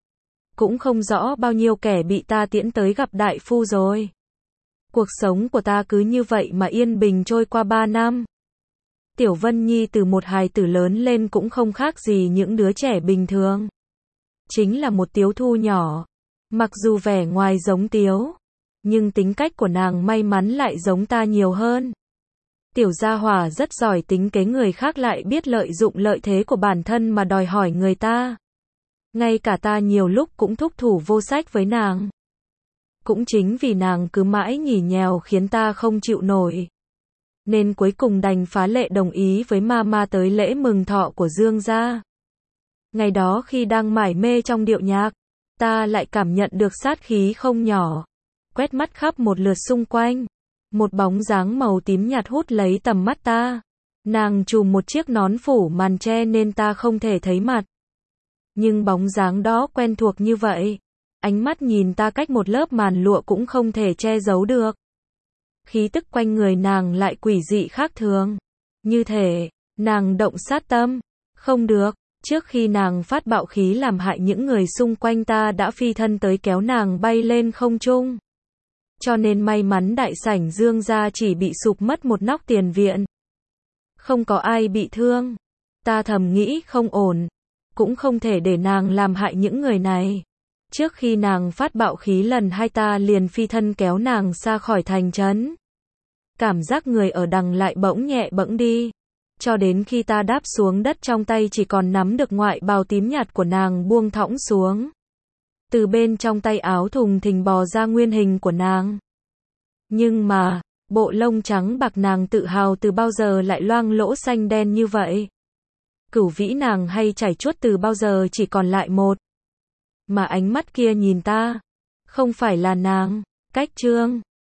Cũng không rõ bao nhiêu kẻ bị ta tiễn tới gặp đại phu rồi. Cuộc sống của ta cứ như vậy mà yên bình trôi qua ba năm. Tiểu Vân Nhi từ một hài tử lớn lên cũng không khác gì những đứa trẻ bình thường. Chính là một Tiếu Thu nhỏ. Mặc dù vẻ ngoài giống Tiếu, nhưng tính cách của nàng may mắn lại giống ta nhiều hơn. Tiểu gia hỏa rất giỏi tính kế người khác lại biết lợi dụng lợi thế của bản thân mà đòi hỏi người ta. Ngay cả ta nhiều lúc cũng thúc thủ vô sách với nàng. Cũng chính vì nàng cứ mãi nhỉ nhèo khiến ta không chịu nổi. Nên cuối cùng đành phá lệ đồng ý với Mama tới lễ mừng thọ của Dương gia. Ngày đó khi đang mải mê trong điệu nhạc, ta lại cảm nhận được sát khí không nhỏ. Quét mắt khắp một lượt xung quanh. Một bóng dáng màu tím nhạt hút lấy tầm mắt ta. Nàng trùm một chiếc nón phủ màn che nên ta không thể thấy mặt. Nhưng bóng dáng đó quen thuộc như vậy. Ánh mắt nhìn ta cách một lớp màn lụa cũng không thể che giấu được. Khí tức quanh người nàng lại quỷ dị khác thường. Như thể, nàng động sát tâm. Không được, trước khi nàng phát bạo khí làm hại những người xung quanh ta đã phi thân tới kéo nàng bay lên không trung. Cho nên may mắn đại sảnh Dương gia chỉ bị sụp mất một nóc tiền viện. Không có ai bị thương. Ta thầm nghĩ không ổn. Cũng không thể để nàng làm hại những người này. Trước khi nàng phát bạo khí lần hai ta liền phi thân kéo nàng xa khỏi thành trấn. Cảm giác người ở đằng lại bỗng nhẹ bẫng đi. Cho đến khi ta đáp xuống đất trong tay chỉ còn nắm được ngoại bào tím nhạt của nàng buông thõng xuống. Từ bên trong tay áo thùng thình bò ra nguyên hình của nàng. Nhưng mà, bộ lông trắng bạc nàng tự hào từ bao giờ lại loang lỗ xanh đen như vậy. Cửu vĩ nàng hay chảy chuốt từ bao giờ chỉ còn lại một. Mà ánh mắt kia nhìn ta, không phải là nàng. Cách chương